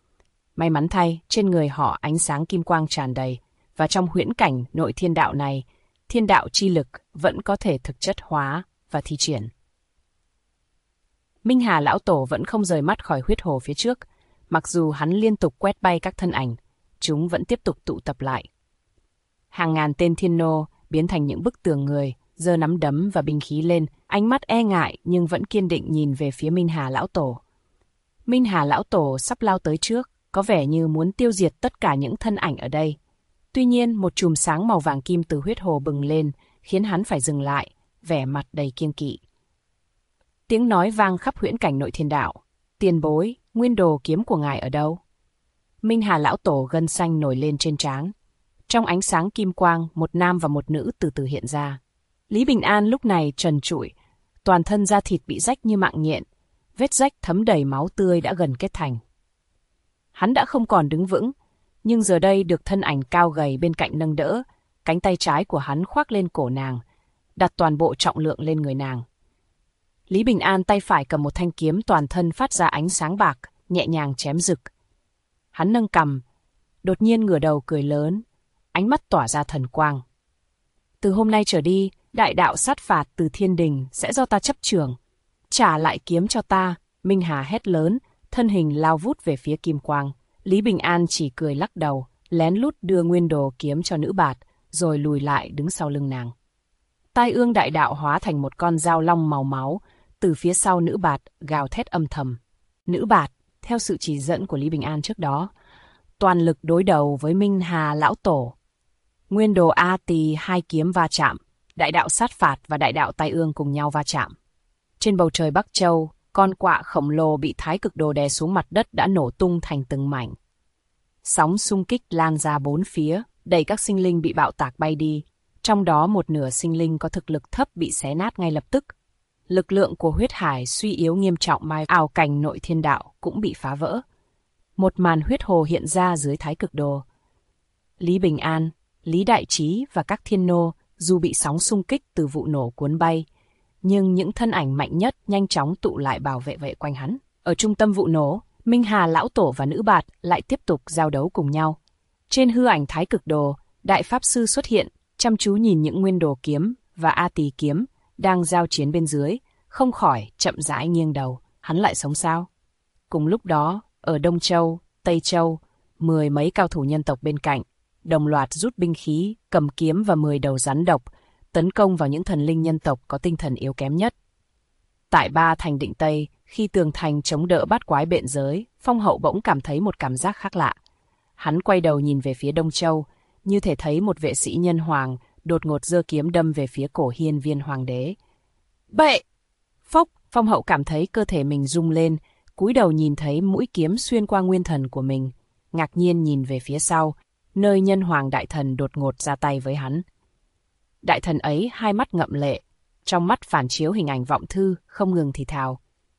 May mắn thay, trên người họ ánh sáng kim quang tràn đầy, và trong huyễn cảnh nội thiên đạo này, thiên đạo chi lực vẫn có thể thực chất hóa và thi triển. Minh Hà lão tổ vẫn không rời mắt khỏi huyết hồ phía trước, mặc dù hắn liên tục quét bay các thân ảnh, chúng vẫn tiếp tục tụ tập lại. Hàng ngàn tên thiên nô biến thành những bức tường người, giơ nắm đấm và binh khí lên, ánh mắt e ngại nhưng vẫn kiên định nhìn về phía Minh Hà lão tổ. Minh Hà lão tổ sắp lao tới trước, có vẻ như muốn tiêu diệt tất cả những thân ảnh ở đây. Tuy nhiên, một chùm sáng màu vàng kim từ huyết hồ bừng lên, khiến hắn phải dừng lại, vẻ mặt đầy kiêng kỵ. Tiếng nói vang khắp huyễn cảnh nội thiên đạo. Tiền bối, nguyên đồ kiếm của ngài ở đâu? Minh Hà lão tổ gân xanh nổi lên trên trán. Trong ánh sáng kim quang, một nam và một nữ từ từ hiện ra. Lý Bình An lúc này trần trụi, toàn thân da thịt bị rách như mạng nhện, vết rách thấm đầy máu tươi đã gần kết thành. Hắn đã không còn đứng vững, nhưng giờ đây được thân ảnh cao gầy bên cạnh nâng đỡ, cánh tay trái của hắn khoác lên cổ nàng, đặt toàn bộ trọng lượng lên người nàng. Lý Bình An tay phải cầm một thanh kiếm toàn thân phát ra ánh sáng bạc, nhẹ nhàng chém rực. Hắn nâng cằm, đột nhiên ngửa đầu cười lớn, ánh mắt tỏa ra thần quang. Từ hôm nay trở đi, đại đạo sát phạt từ thiên đình sẽ do ta chấp trưởng. Trả lại kiếm cho ta, Minh Hà hét lớn, thân hình lao vút về phía kim quang. Lý Bình An chỉ cười lắc đầu, lén lút đưa nguyên đồ kiếm cho nữ bạt, rồi lùi lại đứng sau lưng nàng. Tai ương đại đạo hóa thành một con dao long màu máu, từ phía sau nữ bạt gào thét âm thầm. Nữ bạt, theo sự chỉ dẫn của Lý Bình An trước đó, toàn lực đối đầu với Minh Hà lão tổ. Nguyên đồ A Tỳ hai kiếm va chạm, đại đạo sát phạt và đại đạo tai ương cùng nhau va chạm. Trên bầu trời Bắc Châu, con quạ khổng lồ bị thái cực đồ đè xuống mặt đất đã nổ tung thành từng mảnh. Sóng xung kích lan ra bốn phía, đẩy các sinh linh bị bạo tạc bay đi. Trong đó một nửa sinh linh có thực lực thấp bị xé nát ngay lập tức. Lực lượng của huyết hải suy yếu nghiêm trọng mà ảo cảnh nội thiên đạo cũng bị phá vỡ. Một màn huyết hồ hiện ra dưới thái cực đồ. Lý Bình An, Lý Đại Trí và các thiên nô dù bị sóng xung kích từ vụ nổ cuốn bay, nhưng những thân ảnh mạnh nhất nhanh chóng tụ lại bảo vệ quanh hắn. Ở trung tâm vụ nổ, Minh Hà lão tổ và nữ bạt lại tiếp tục giao đấu cùng nhau. Trên hư ảnh thái cực đồ, đại pháp sư xuất hiện, chăm chú nhìn những nguyên đồ kiếm và A Tỳ kiếm đang giao chiến bên dưới, không khỏi chậm rãi nghiêng đầu. Hắn lại sống sao? Cùng lúc đó, ở Đông Châu, Tây Châu, 10 mấy cao thủ nhân tộc bên cạnh đồng loạt rút binh khí, cầm kiếm và 10 đầu rắn độc, tấn công vào những thần linh nhân tộc có tinh thần yếu kém nhất. Tại Ba Thành Định Tây, khi tường thành chống đỡ bát quái bện giới, Phong Hậu bỗng cảm thấy một cảm giác khác lạ. Hắn quay đầu nhìn về phía Đông Châu, như thể thấy một vệ sĩ nhân hoàng đột ngột giơ kiếm đâm về phía cổ Hiên Viên hoàng đế. Bệ! Phốc! Phong Hậu cảm thấy cơ thể mình rung lên, cúi đầu nhìn thấy mũi kiếm xuyên qua nguyên thần của mình, ngạc nhiên nhìn về phía sau, nơi nhân hoàng đại thần đột ngột ra tay với hắn. Đại thần ấy hai mắt ngậm lệ, trong mắt phản chiếu hình ảnh Vọng Thư, không ngừng thì thào.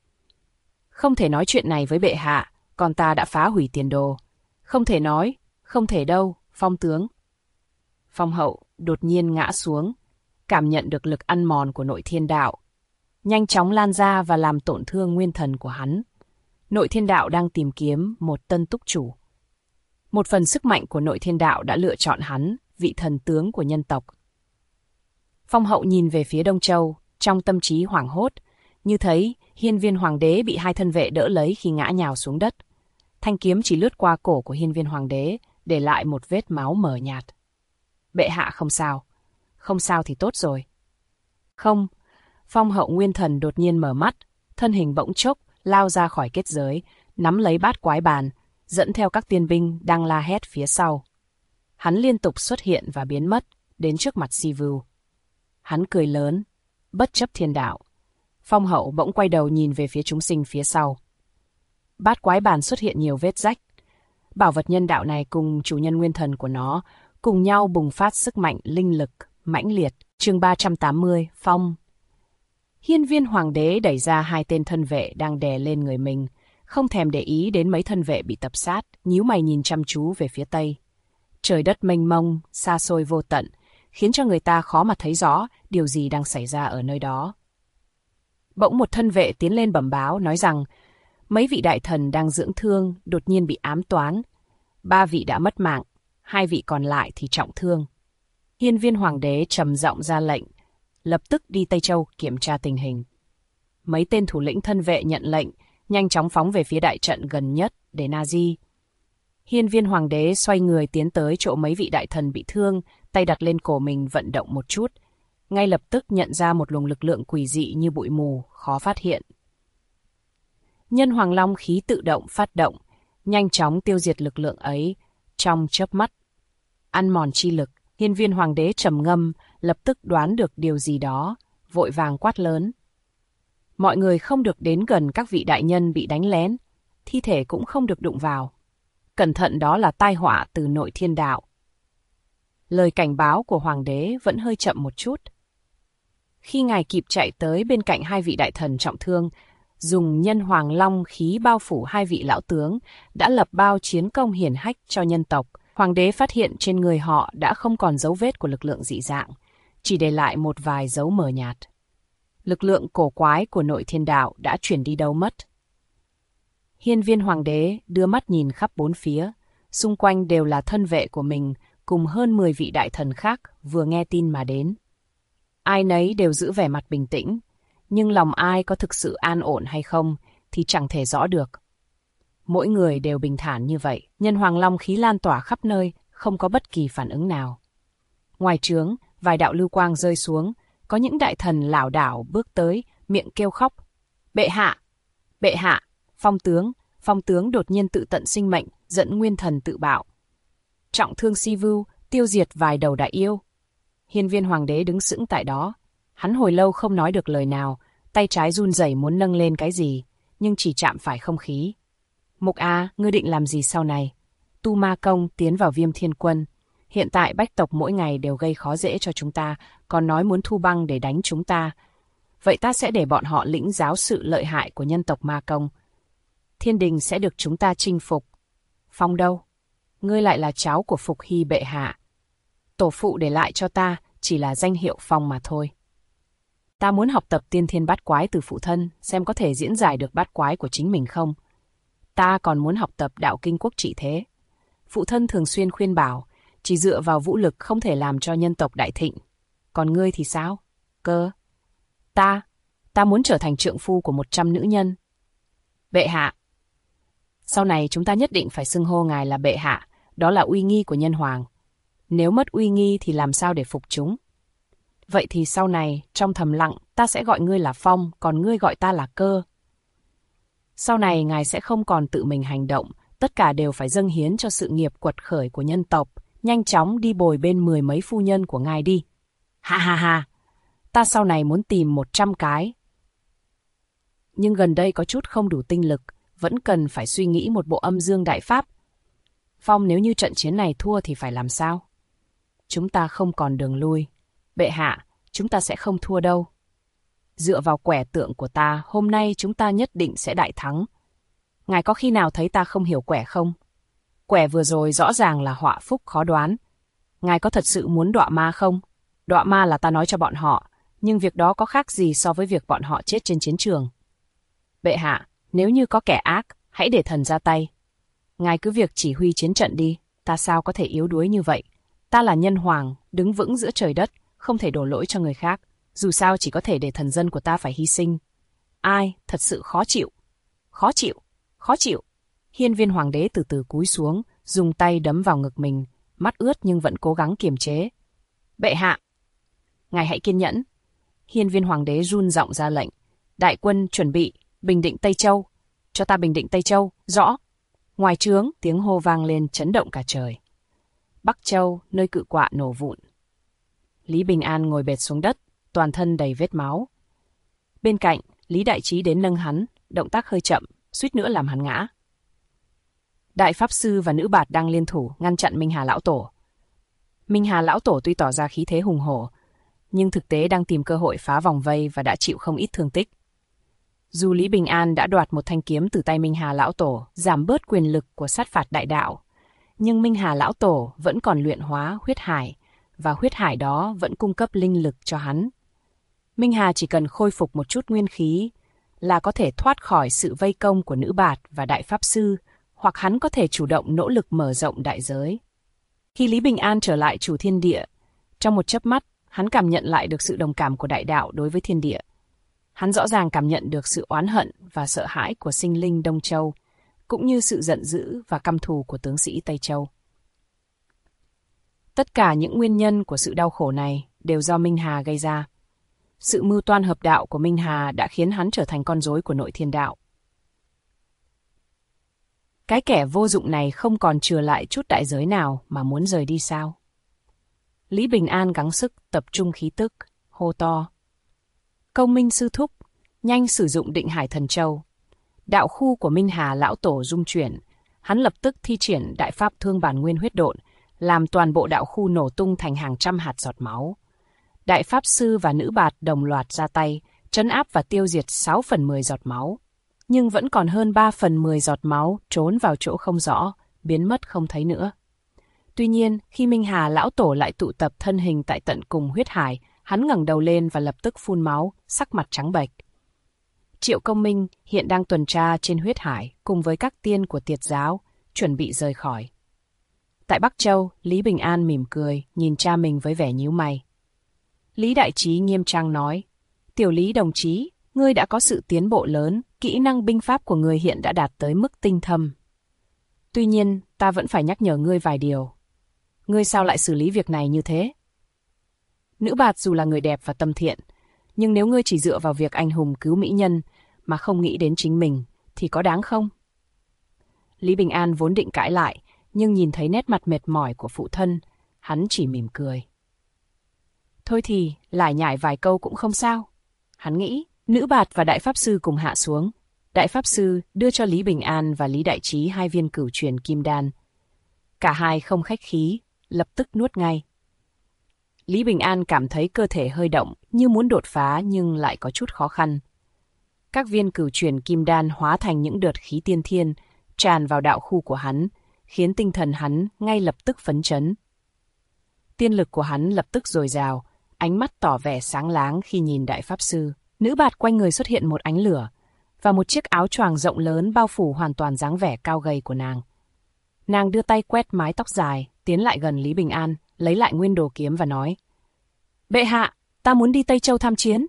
Không thể nói chuyện này với bệ hạ, còn ta đã phá hủy tiền đồ. Không thể nói, không thể đâu, Phong tướng. Phong Hậu đột nhiên ngã xuống, cảm nhận được lực ăn mòn của nội thiên đạo, nhanh chóng lan ra và làm tổn thương nguyên thần của hắn. Nội thiên đạo đang tìm kiếm một tân túc chủ. Một phần sức mạnh của nội thiên đạo đã lựa chọn hắn, vị thần tướng của nhân tộc. Phong Hậu nhìn về phía Đông Châu, trong tâm trí hoảng hốt, như thấy Hiên Viên hoàng đế bị hai thân vệ đỡ lấy khi ngã nhào xuống đất. Thanh kiếm chỉ lướt qua cổ của Hiên Viên hoàng đế, để lại một vết máu mờ nhạt. Bệ hạ không sao. Không sao thì tốt rồi. Không. Phong Hậu nguyên thần đột nhiên mở mắt, thân hình bỗng chốc lao ra khỏi kết giới, nắm lấy bát quái bàn, dẫn theo các tiên binh đang la hét phía sau. Hắn liên tục xuất hiện và biến mất, đến trước mặt Sivu. Hắn cười lớn, bất chấp thiên đạo. Phong Hậu bỗng quay đầu nhìn về phía chúng sinh phía sau. Bát quái bàn xuất hiện nhiều vết rách. Bảo vật nhân đạo này cùng chủ nhân nguyên thần của nó cùng nhau bùng phát sức mạnh linh lực mãnh liệt. Chương 380, Phong. Hiên Viên hoàng đế đẩy ra hai tên thân vệ đang đè lên người mình, không thèm để ý đến mấy thân vệ bị tập sát, nhíu mày nhìn chăm chú về phía tây. Trời đất mênh mông, xa xôi vô tận, khiến cho người ta khó mà thấy rõ điều gì đang xảy ra ở nơi đó. Bỗng một thân vệ tiến lên bẩm báo, nói rằng Mấy vị đại thần đang dưỡng thương đột nhiên bị ám toán. 3 vị đã mất mạng, 2 vị còn lại thì trọng thương. Hiên viên hoàng đế trầm giọng ra lệnh, lập tức đi Tây Châu kiểm tra tình hình. Mấy tên thủ lĩnh thân vệ nhận lệnh, nhanh chóng phóng về phía đại trận gần nhất để Nazi. Hiên viên hoàng đế xoay người tiến tới chỗ mấy vị đại thần bị thương, tay đặt lên cổ mình vận động một chút. Ngay lập tức nhận ra một luồng lực lượng quỷ dị như bụi mù, khó phát hiện. Nhân hoàng long khí tự động phát động, nhanh chóng tiêu diệt lực lượng ấy trong chớp mắt. Ăn mòn chi lực, hiên viên hoàng đế trầm ngâm, lập tức đoán được điều gì đó, vội vàng quát lớn. Mọi người không được đến gần các vị đại nhân bị đánh lén, thi thể cũng không được đụng vào. Cẩn thận, đó là tai họa từ nội thiên đạo. Lời cảnh báo của hoàng đế vẫn hơi chậm một chút. Khi ngài kịp chạy tới bên cạnh 2 vị đại thần trọng thương, dùng nhân hoàng long khí bao phủ 2 vị lão tướng, đã lập bao chiến công hiển hách cho nhân tộc. Hoàng đế phát hiện trên người họ đã không còn dấu vết của lực lượng dị dạng, chỉ để lại một vài dấu mờ nhạt. Lực lượng cổ quái của nội thiên đạo đã chuyển đi đâu mất? Hiên viên hoàng đế đưa mắt nhìn khắp bốn phía, xung quanh đều là thân vệ của mình, cùng hơn 10 vị đại thần khác vừa nghe tin mà đến. Ai nấy đều giữ vẻ mặt bình tĩnh, nhưng lòng ai có thực sự an ổn hay không thì chẳng thể rõ được. Mỗi người đều bình thản như vậy, nhân hoàng long khí lan tỏa khắp nơi, không có bất kỳ phản ứng nào. Ngoài trướng, vài đạo lưu quang rơi xuống, có những đại thần lảo đảo bước tới, miệng kêu khóc. Bệ hạ! Bệ hạ! Phong tướng đột nhiên tự tận sinh mệnh, dẫn nguyên thần tự bạo. Trọng thương si vưu, tiêu diệt vài đầu đại yêu. Hiên viên hoàng đế đứng sững tại đó. Hắn hồi lâu không nói được lời nào, tay trái run rẩy muốn nâng lên cái gì, nhưng chỉ chạm phải không khí. Mục A, ngươi định làm gì sau này? Tu Ma Công tiến vào Viêm Thiên Quân. Hiện tại bách tộc mỗi ngày đều gây khó dễ cho chúng ta, còn nói muốn thu băng để đánh chúng ta. Vậy ta sẽ để bọn họ lĩnh giáo sự lợi hại của nhân tộc Ma Công. Thiên đình sẽ được chúng ta chinh phục. Phong đâu? Ngươi lại là cháu của Phục Hy bệ hạ. Tổ phụ để lại cho ta chỉ là danh hiệu Phong mà thôi. Ta muốn học tập tiên thiên bát quái từ phụ thân, xem có thể diễn giải được bát quái của chính mình không. Ta còn muốn học tập đạo kinh quốc trị thế. Phụ thân thường xuyên khuyên bảo, chỉ dựa vào vũ lực không thể làm cho nhân tộc đại thịnh. Còn ngươi thì sao? Cơ? Ta muốn trở thành trượng phu của 100 nữ nhân. Bệ hạ. Sau này chúng ta nhất định phải xưng hô ngài là bệ hạ, đó là uy nghi của nhân hoàng. Nếu mất uy nghi thì làm sao để phục chúng? Vậy thì sau này, trong thầm lặng, ta sẽ gọi ngươi là Phong, còn ngươi gọi ta là Cơ. Sau này ngài sẽ không còn tự mình hành động, tất cả đều phải dâng hiến cho sự nghiệp quật khởi của nhân tộc, nhanh chóng đi bồi bên 10 mấy phu nhân của ngài đi. Ha ha ha, ta sau này muốn tìm 100 cái. Nhưng gần đây có chút không đủ tinh lực, vẫn cần phải suy nghĩ một bộ âm dương đại pháp. Phong, nếu như trận chiến này thua thì phải làm sao? Chúng ta không còn đường lui. Bệ hạ, chúng ta sẽ không thua đâu. Dựa vào quẻ tượng của ta, hôm nay chúng ta nhất định sẽ đại thắng. Ngài có khi nào thấy ta không hiểu quẻ không? Quẻ vừa rồi rõ ràng là họa phúc khó đoán. Ngài có thật sự muốn đọa ma không? Đọa ma là ta nói cho bọn họ, nhưng việc đó có khác gì so với việc bọn họ chết trên chiến trường? Bệ hạ, nếu như có kẻ ác, hãy để thần ra tay. Ngài cứ việc chỉ huy chiến trận đi, ta sao có thể yếu đuối như vậy? Ta là nhân hoàng, đứng vững giữa trời đất, không thể đổ lỗi cho người khác. Dù sao chỉ có thể để thần dân của ta phải hy sinh. Ai, thật sự khó chịu. Khó chịu, khó chịu. Hiên viên hoàng đế từ từ cúi xuống, dùng tay đấm vào ngực mình, mắt ướt nhưng vẫn cố gắng kiềm chế. Bệ hạ, ngài hãy kiên nhẫn. Hiên viên hoàng đế run giọng ra lệnh. Đại quân chuẩn bị, bình định Tây Châu. Cho ta bình định Tây Châu, rõ. Ngoài trướng, tiếng hô vang lên chấn động cả trời. Bắc Châu, nơi cự quạ nổ vụn. Lý Bình An ngồi bệt xuống đất, toàn thân đầy vết máu. Bên cạnh, Lý Đại Trí đến nâng hắn, động tác hơi chậm, suýt nữa làm hắn ngã. Đại Pháp Sư và Nữ Bạt đang liên thủ ngăn chặn Minh Hà Lão Tổ. Minh Hà Lão Tổ tuy tỏ ra khí thế hùng hổ, nhưng thực tế đang tìm cơ hội phá vòng vây và đã chịu không ít thương tích. Dù Lý Bình An đã đoạt một thanh kiếm từ tay Minh Hà Lão Tổ, giảm bớt quyền lực của sát phạt đại đạo, nhưng Minh Hà Lão Tổ vẫn còn luyện hóa huyết hải, và huyết hải đó vẫn cung cấp linh lực cho hắn. Minh Hà chỉ cần khôi phục một chút nguyên khí là có thể thoát khỏi sự vây công của nữ bạt và đại pháp sư, hoặc hắn có thể chủ động nỗ lực mở rộng đại giới. Khi Lý Bình An trở lại chủ thiên địa, trong một chớp mắt, hắn cảm nhận lại được sự đồng cảm của đại đạo đối với thiên địa. Hắn rõ ràng cảm nhận được sự oán hận và sợ hãi của sinh linh Đông Châu, cũng như sự giận dữ và căm thù của tướng sĩ Tây Châu. Tất cả những nguyên nhân của sự đau khổ này đều do Minh Hà gây ra. Sự mưu toan hợp đạo của Minh Hà đã khiến hắn trở thành con rối của nội thiên đạo. Cái kẻ vô dụng này không còn chừa lại chút đại giới nào mà muốn rời đi sao? Lý Bình An gắng sức tập trung khí tức, hô to. Công Minh sư thúc, nhanh sử dụng Định Hải Thần Châu. Đạo khu của Minh Hà lão tổ rung chuyển, hắn lập tức thi triển đại pháp Thương Bản Nguyên Huyết Độn, làm toàn bộ đạo khu nổ tung thành hàng trăm hạt giọt máu. Đại pháp sư và nữ bạt đồng loạt ra tay, trấn áp và tiêu diệt 6/10 giọt máu. Nhưng vẫn còn hơn 3/10 giọt máu trốn vào chỗ không rõ, biến mất không thấy nữa. Tuy nhiên, khi Minh Hà lão tổ lại tụ tập thân hình tại tận cùng huyết hải, hắn ngẩng đầu lên và lập tức phun máu, sắc mặt trắng bệch. Triệu Công Minh hiện đang tuần tra trên huyết hải cùng với các tiên của Tiệt giáo, chuẩn bị rời khỏi. Tại Bắc Châu, Lý Bình An mỉm cười, nhìn cha mình với vẻ nhíu mày. Lý Đại Trí nghiêm trang nói, Tiểu Lý đồng chí, ngươi đã có sự tiến bộ lớn, kỹ năng binh pháp của ngươi hiện đã đạt tới mức tinh thâm. Tuy nhiên, ta vẫn phải nhắc nhở ngươi vài điều. Ngươi sao lại xử lý việc này như thế? Nữ bạt dù là người đẹp và tâm thiện, nhưng nếu ngươi chỉ dựa vào việc anh hùng cứu mỹ nhân mà không nghĩ đến chính mình, thì có đáng không? Lý Bình An vốn định cãi lại, nhưng nhìn thấy nét mặt mệt mỏi của phụ thân, hắn chỉ mỉm cười. Thôi thì, lải nhải vài câu cũng không sao. Hắn nghĩ, nữ bạt và đại pháp sư cùng hạ xuống. Đại pháp sư đưa cho Lý Bình An và Lý Đại Trí 2 viên cửu truyền kim đan. Cả hai không khách khí, lập tức nuốt ngay. Lý Bình An cảm thấy cơ thể hơi động, như muốn đột phá nhưng lại có chút khó khăn. Các viên cửu truyền kim đan hóa thành những đợt khí tiên thiên, tràn vào đạo khu của hắn, khiến tinh thần hắn ngay lập tức phấn chấn. Tiên lực của hắn lập tức dồi dào, ánh mắt tỏ vẻ sáng láng khi nhìn đại pháp sư. Nữ bạt quanh người xuất hiện một ánh lửa, và một chiếc áo choàng rộng lớn bao phủ hoàn toàn dáng vẻ cao gầy của nàng. Nàng đưa tay quét mái tóc dài, tiến lại gần Lý Bình An, lấy lại nguyên đồ kiếm và nói. Bệ hạ, ta muốn đi Tây Châu tham chiến.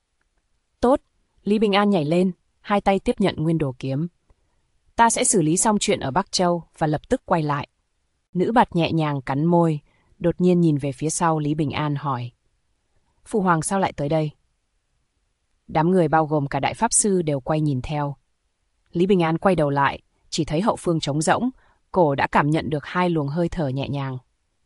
Tốt, Lý Bình An nhảy lên, hai tay tiếp nhận nguyên đồ kiếm. Ta sẽ xử lý xong chuyện ở Bắc Châu và lập tức quay lại. Nữ bạt nhẹ nhàng cắn môi, đột nhiên nhìn về phía sau Lý Bình An hỏi. Phụ hoàng sao lại tới đây? Đám người bao gồm cả đại pháp sư đều quay nhìn theo. Lý Bình An quay đầu lại, chỉ thấy hậu phương trống rỗng, cổ đã cảm nhận được 2 luồng hơi thở nhẹ nhàng.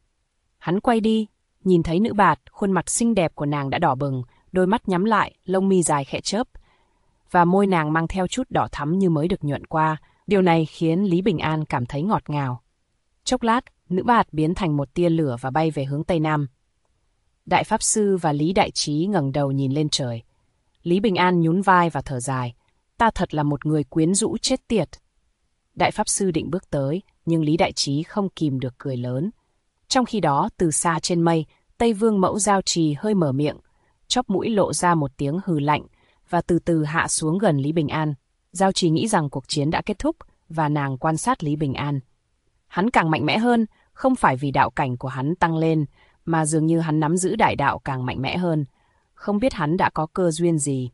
Hắn quay đi, nhìn thấy nữ bạt, khuôn mặt xinh đẹp của nàng đã đỏ bừng, đôi mắt nhắm lại, lông mi dài khẽ chớp, và môi nàng mang theo chút đỏ thắm như mới được nhuận qua. Điều này khiến Lý Bình An cảm thấy ngọt ngào. Chốc lát, nữ bạt biến thành một tia lửa và bay về hướng Tây Nam. Đại pháp sư và Lý Đại Trí ngẩng đầu nhìn lên trời. Lý Bình An nhún vai và thở dài. Ta thật là một người quyến rũ chết tiệt. Đại pháp sư định bước tới, nhưng Lý Đại Trí không kìm được cười lớn. Trong khi đó, từ xa trên mây, Tây Vương Mẫu Giao Trì hơi mở miệng, chóp mũi lộ ra một tiếng hừ lạnh và từ từ hạ xuống gần Lý Bình An. Giao Trì nghĩ rằng cuộc chiến đã kết thúc và nàng quan sát Lý Bình An. Hắn càng mạnh mẽ hơn, không phải vì đạo cảnh của hắn tăng lên, mà dường như hắn nắm giữ đại đạo càng mạnh mẽ hơn. Không biết hắn đã có cơ duyên gì.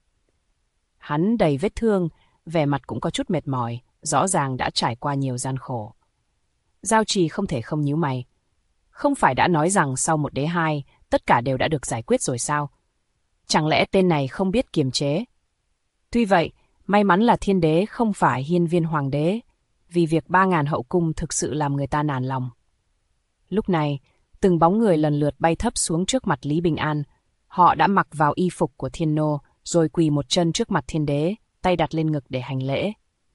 Hắn đầy vết thương, vẻ mặt cũng có chút mệt mỏi, rõ ràng đã trải qua nhiều gian khổ. Giao Trì không thể không nhíu mày. Không phải đã nói rằng sau 1 đế 2, tất cả đều đã được giải quyết rồi sao? Chẳng lẽ tên này không biết kiềm chế? Tuy vậy, may mắn là thiên đế không phải hiên viên hoàng đế, vì việc 3.000 hậu cung thực sự làm người ta nản lòng. Lúc này, từng bóng người lần lượt bay thấp xuống trước mặt Lý Bình An. Họ đã mặc vào y phục của thiên nô, rồi quỳ một chân trước mặt thiên đế, tay đặt lên ngực để hành lễ.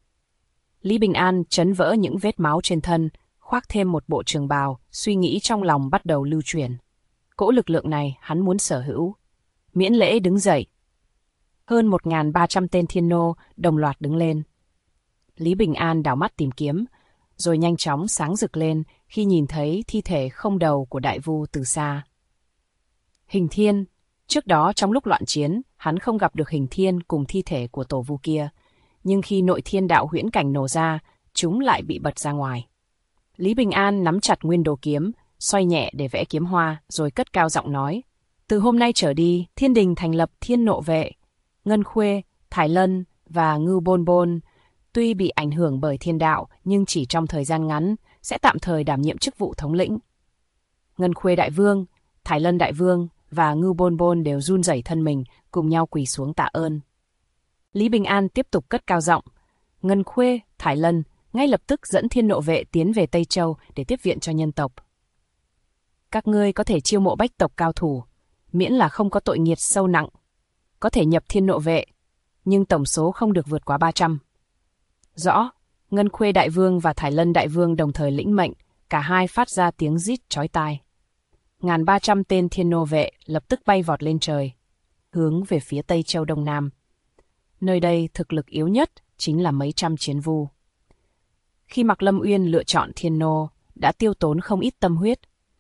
Lý Bình An chấn vỡ những vết máu trên thân, khoác thêm một bộ trường bào, suy nghĩ trong lòng bắt đầu lưu truyền. Cỗ lực lượng này hắn muốn sở hữu. Miễn lễ đứng dậy. Hơn 1.300 tên thiên nô đồng loạt đứng lên. Lý Bình An đảo mắt tìm kiếm, rồi nhanh chóng sáng rực lên khi nhìn thấy thi thể không đầu của đại vu từ xa. Hình Thiên, trước đó trong lúc loạn chiến, hắn không gặp được Hình Thiên cùng thi thể của tổ vu kia, nhưng khi nội thiên đạo huyễn cảnh nổ ra, chúng lại bị bật ra ngoài. Lý Bình An nắm chặt nguyên đồ kiếm, xoay nhẹ để vẽ kiếm hoa, rồi cất cao giọng nói. Từ hôm nay trở đi, thiên đình thành lập Thiên Nộ Vệ. Ngân Khuê, Thải Lân và Ngưu Bôn Bôn, tuy bị ảnh hưởng bởi thiên đạo, nhưng chỉ trong thời gian ngắn, sẽ tạm thời đảm nhiệm chức vụ thống lĩnh. Ngân Khuê Đại Vương, Thải Lân Đại Vương và Ngưu Bôn Bôn đều run rẩy thân mình, cùng nhau quỳ xuống tạ ơn. Lý Bình An tiếp tục cất cao giọng. Ngân Khuê, Thải Lân ngay lập tức dẫn Thiên Nộ Vệ tiến về Tây Châu để tiếp viện cho nhân tộc. Các ngươi có thể chiêu mộ bách tộc cao thủ, miễn là không có tội nghiệt sâu nặng. Có thể nhập Thiên Nộ Vệ, nhưng tổng số không được vượt quá 300. Rõ. Ngân Khuê Đại Vương và Thải Lân Đại Vương đồng thời lĩnh mệnh, cả hai phát ra tiếng rít chói tai. 1.300 tên Thiên Nộ Vệ lập tức bay vọt lên trời, hướng về phía Tây Châu Đông Nam. Nơi đây thực lực yếu nhất chính là mấy trăm chiến vu. Khi Mạc Lâm Uyên lựa chọn Thiên Nô, đã tiêu tốn không ít tâm huyết.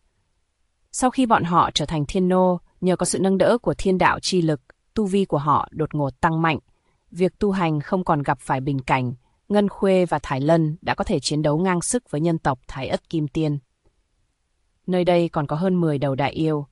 Sau khi bọn họ trở thành Thiên Nô, nhờ có sự nâng đỡ của thiên đạo chi lực, tu vi của họ đột ngột tăng mạnh. Việc tu hành không còn gặp phải bình cảnh, Ngân Khuê và Thải Lân đã có thể chiến đấu ngang sức với nhân tộc Thái Ất Kim Tiên. Nơi đây còn có hơn 10 đầu đại yêu.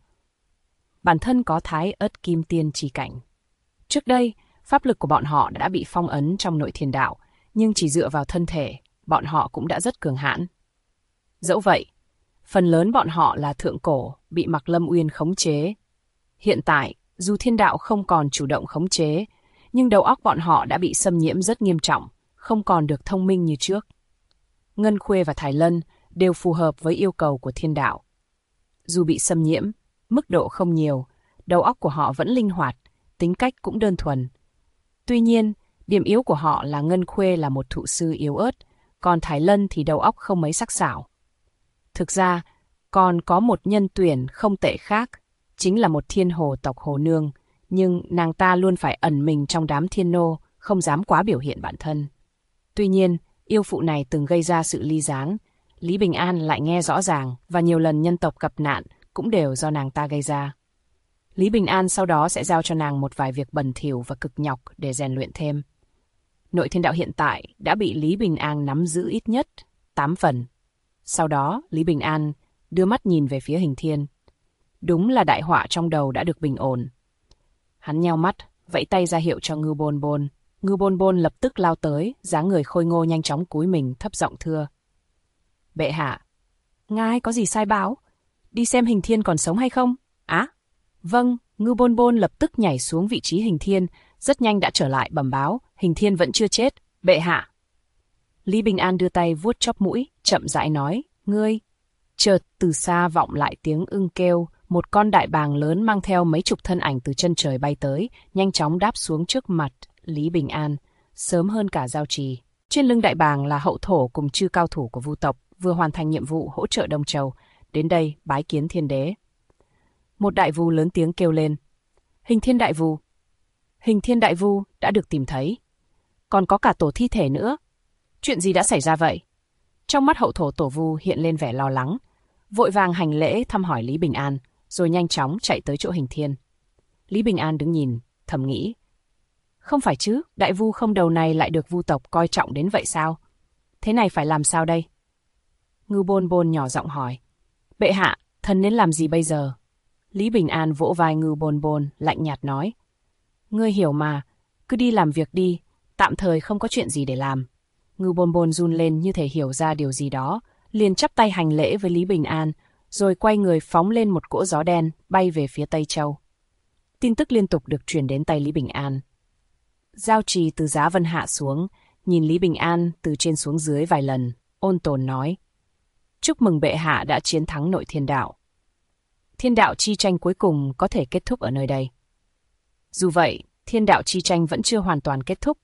Bản thân có Thái Ất Kim Tiên chi cảnh. Trước đây, pháp lực của bọn họ đã bị phong ấn trong nội thiên đạo, nhưng chỉ dựa vào thân thể, bọn họ cũng đã rất cường hãn. Dẫu vậy, phần lớn bọn họ là thượng cổ, bị Mạc Lâm Uyên khống chế. Hiện tại, dù thiên đạo không còn chủ động khống chế, nhưng đầu óc bọn họ đã bị xâm nhiễm rất nghiêm trọng, không còn được thông minh như trước. Ngân Khuê và Thải Lân đều phù hợp với yêu cầu của thiên đạo. Dù bị xâm nhiễm, mức độ không nhiều, đầu óc của họ vẫn linh hoạt, tính cách cũng đơn thuần. Tuy nhiên, điểm yếu của họ là Ngân Khuê là một thụ sư yếu ớt, còn Thải Lân thì đầu óc không mấy sắc sảo. Thực ra, còn có một nhân tuyển không tệ khác, chính là một thiên hồ tộc Hồ Nương, nhưng nàng ta luôn phải ẩn mình trong đám thiên nô, không dám quá biểu hiện bản thân. Tuy nhiên, yêu phụ này từng gây ra sự ly gián, Lý Bình An lại nghe rõ ràng và nhiều lần nhân tộc gặp nạn cũng đều do nàng ta gây ra. Lý Bình An sau đó sẽ giao cho nàng một vài việc bẩn thỉu và cực nhọc để rèn luyện thêm. Nội thiên đạo hiện tại đã bị Lý Bình An nắm giữ ít nhất 8 phần. Sau đó, Lý Bình An đưa mắt nhìn về phía Hình Thiên. Đúng là đại họa trong đầu đã được bình ổn. Hắn nheo mắt, vẫy tay ra hiệu cho Ngưu Bôn Bôn. Ngưu Bôn Bôn lập tức lao tới, dáng người khôi ngô nhanh chóng cúi mình thấp giọng thưa. Bệ hạ, ngài có gì sai báo? Đi xem Hình Thiên còn sống hay không? Á, vâng. Ngưu Bôn Bôn lập tức nhảy xuống vị trí Hình Thiên, rất nhanh đã trở lại bẩm báo, Hình Thiên vẫn chưa chết, bệ hạ. Lý Bình An đưa tay vuốt chóp mũi, chậm rãi nói, ngươi. Chợt từ xa vọng lại tiếng ưng kêu, một con đại bàng lớn mang theo mấy chục thân ảnh từ chân trời bay tới, nhanh chóng đáp xuống trước mặt Lý Bình An, sớm hơn cả Giao Trì. Trên lưng đại bàng là hậu thổ cùng chư cao thủ của Vu tộc, vừa hoàn thành nhiệm vụ hỗ trợ Đông Châu, đến đây bái kiến thiên đế. Một đại vu lớn tiếng kêu lên, Hình Thiên đại vu. Hình Thiên đại vu đã được tìm thấy. Còn có cả tổ thi thể nữa. Chuyện gì đã xảy ra vậy? Trong mắt hậu thổ tổ vu hiện lên vẻ lo lắng, vội vàng hành lễ thăm hỏi Lý Bình An, rồi nhanh chóng chạy tới chỗ Hình Thiên. Lý Bình An đứng nhìn, thầm nghĩ. Không phải chứ, đại vu không đầu này lại được Vu tộc coi trọng đến vậy sao? Thế này phải làm sao đây? Ngưu Bôn Bôn nhỏ giọng hỏi. Bệ hạ, thần nên làm gì bây giờ? Lý Bình An vỗ vai Ngưu Bôn Bôn, lạnh nhạt nói. Ngươi hiểu mà, cứ đi làm việc đi, tạm thời không có chuyện gì để làm. Ngưu Bôn Bôn run lên như thể hiểu ra điều gì đó, liền chắp tay hành lễ với Lý Bình An, rồi quay người phóng lên một cỗ gió đen, bay về phía Tây Châu. Tin tức liên tục được truyền đến tay Lý Bình An. Giao Trì từ giá vân hạ xuống, nhìn Lý Bình An từ trên xuống dưới vài lần, ôn tồn nói. Chúc mừng bệ hạ đã chiến thắng nội thiên đạo. Thiên đạo chi tranh cuối cùng có thể kết thúc ở nơi đây. Dù vậy, thiên đạo chi tranh vẫn chưa hoàn toàn kết thúc.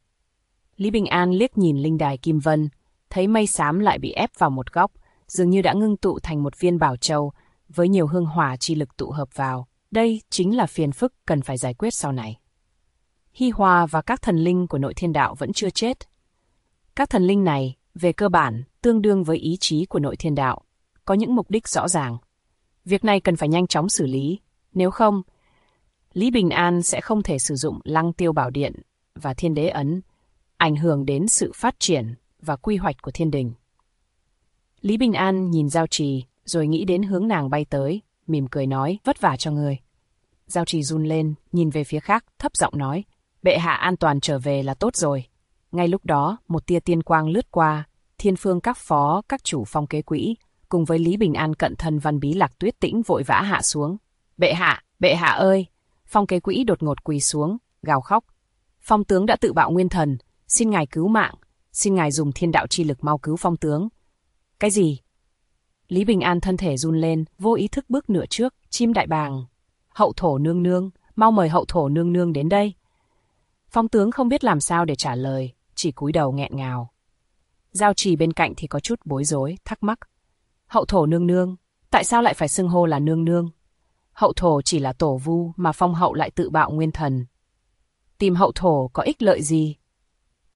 Lý Bình An liếc nhìn linh đài Kim Vân, thấy mây xám lại bị ép vào một góc, dường như đã ngưng tụ thành một viên bảo châu, với nhiều hương hỏa chi lực tụ hợp vào. Đây chính là phiền phức cần phải giải quyết sau này. Hi Hòa và các thần linh của nội thiên đạo vẫn chưa chết. Các thần linh này, về cơ bản, tương đương với ý chí của nội thiên đạo, có những mục đích rõ ràng. Việc này cần phải nhanh chóng xử lý, nếu không, Lý Bình An sẽ không thể sử dụng Lăng Tiêu Bảo Điện và Thiên Đế Ấn, ảnh hưởng đến sự phát triển và quy hoạch của thiên đình. Lý Bình An nhìn Giao Trì, rồi nghĩ đến hướng nàng bay tới, mỉm cười nói, vất vả cho người. Giao Trì run lên, nhìn về phía khác, thấp giọng nói, bệ hạ an toàn trở về là tốt rồi. Ngay lúc đó, một tia tiên quang lướt qua, thiên phương các phó, các chủ phong kế quỹ, cùng với Lý Bình An cận thân Văn Bí Lạc Tuyết Tĩnh vội vã hạ xuống. Bệ hạ ơi! Phong kế quỹ đột ngột quỳ xuống, gào khóc. Phong tướng đã tự bạo nguyên thần, xin ngài cứu mạng, xin ngài dùng thiên đạo chi lực mau cứu phong tướng. Cái gì? Lý Bình An thân thể run lên, vô ý thức bước nửa trước, chim đại bàng. Hậu thổ nương nương, mau mời hậu thổ nương nương đến đây. Phong tướng không biết làm sao để trả lời, chỉ cúi đầu nghẹn ngào. Giao Trì bên cạnh thì có chút bối rối, thắc mắc. Hậu thổ nương nương, tại sao lại phải xưng hô là nương nương? Hậu thổ chỉ là tổ vu mà phong hậu lại tự bạo nguyên thần. Tìm hậu thổ có ích lợi gì?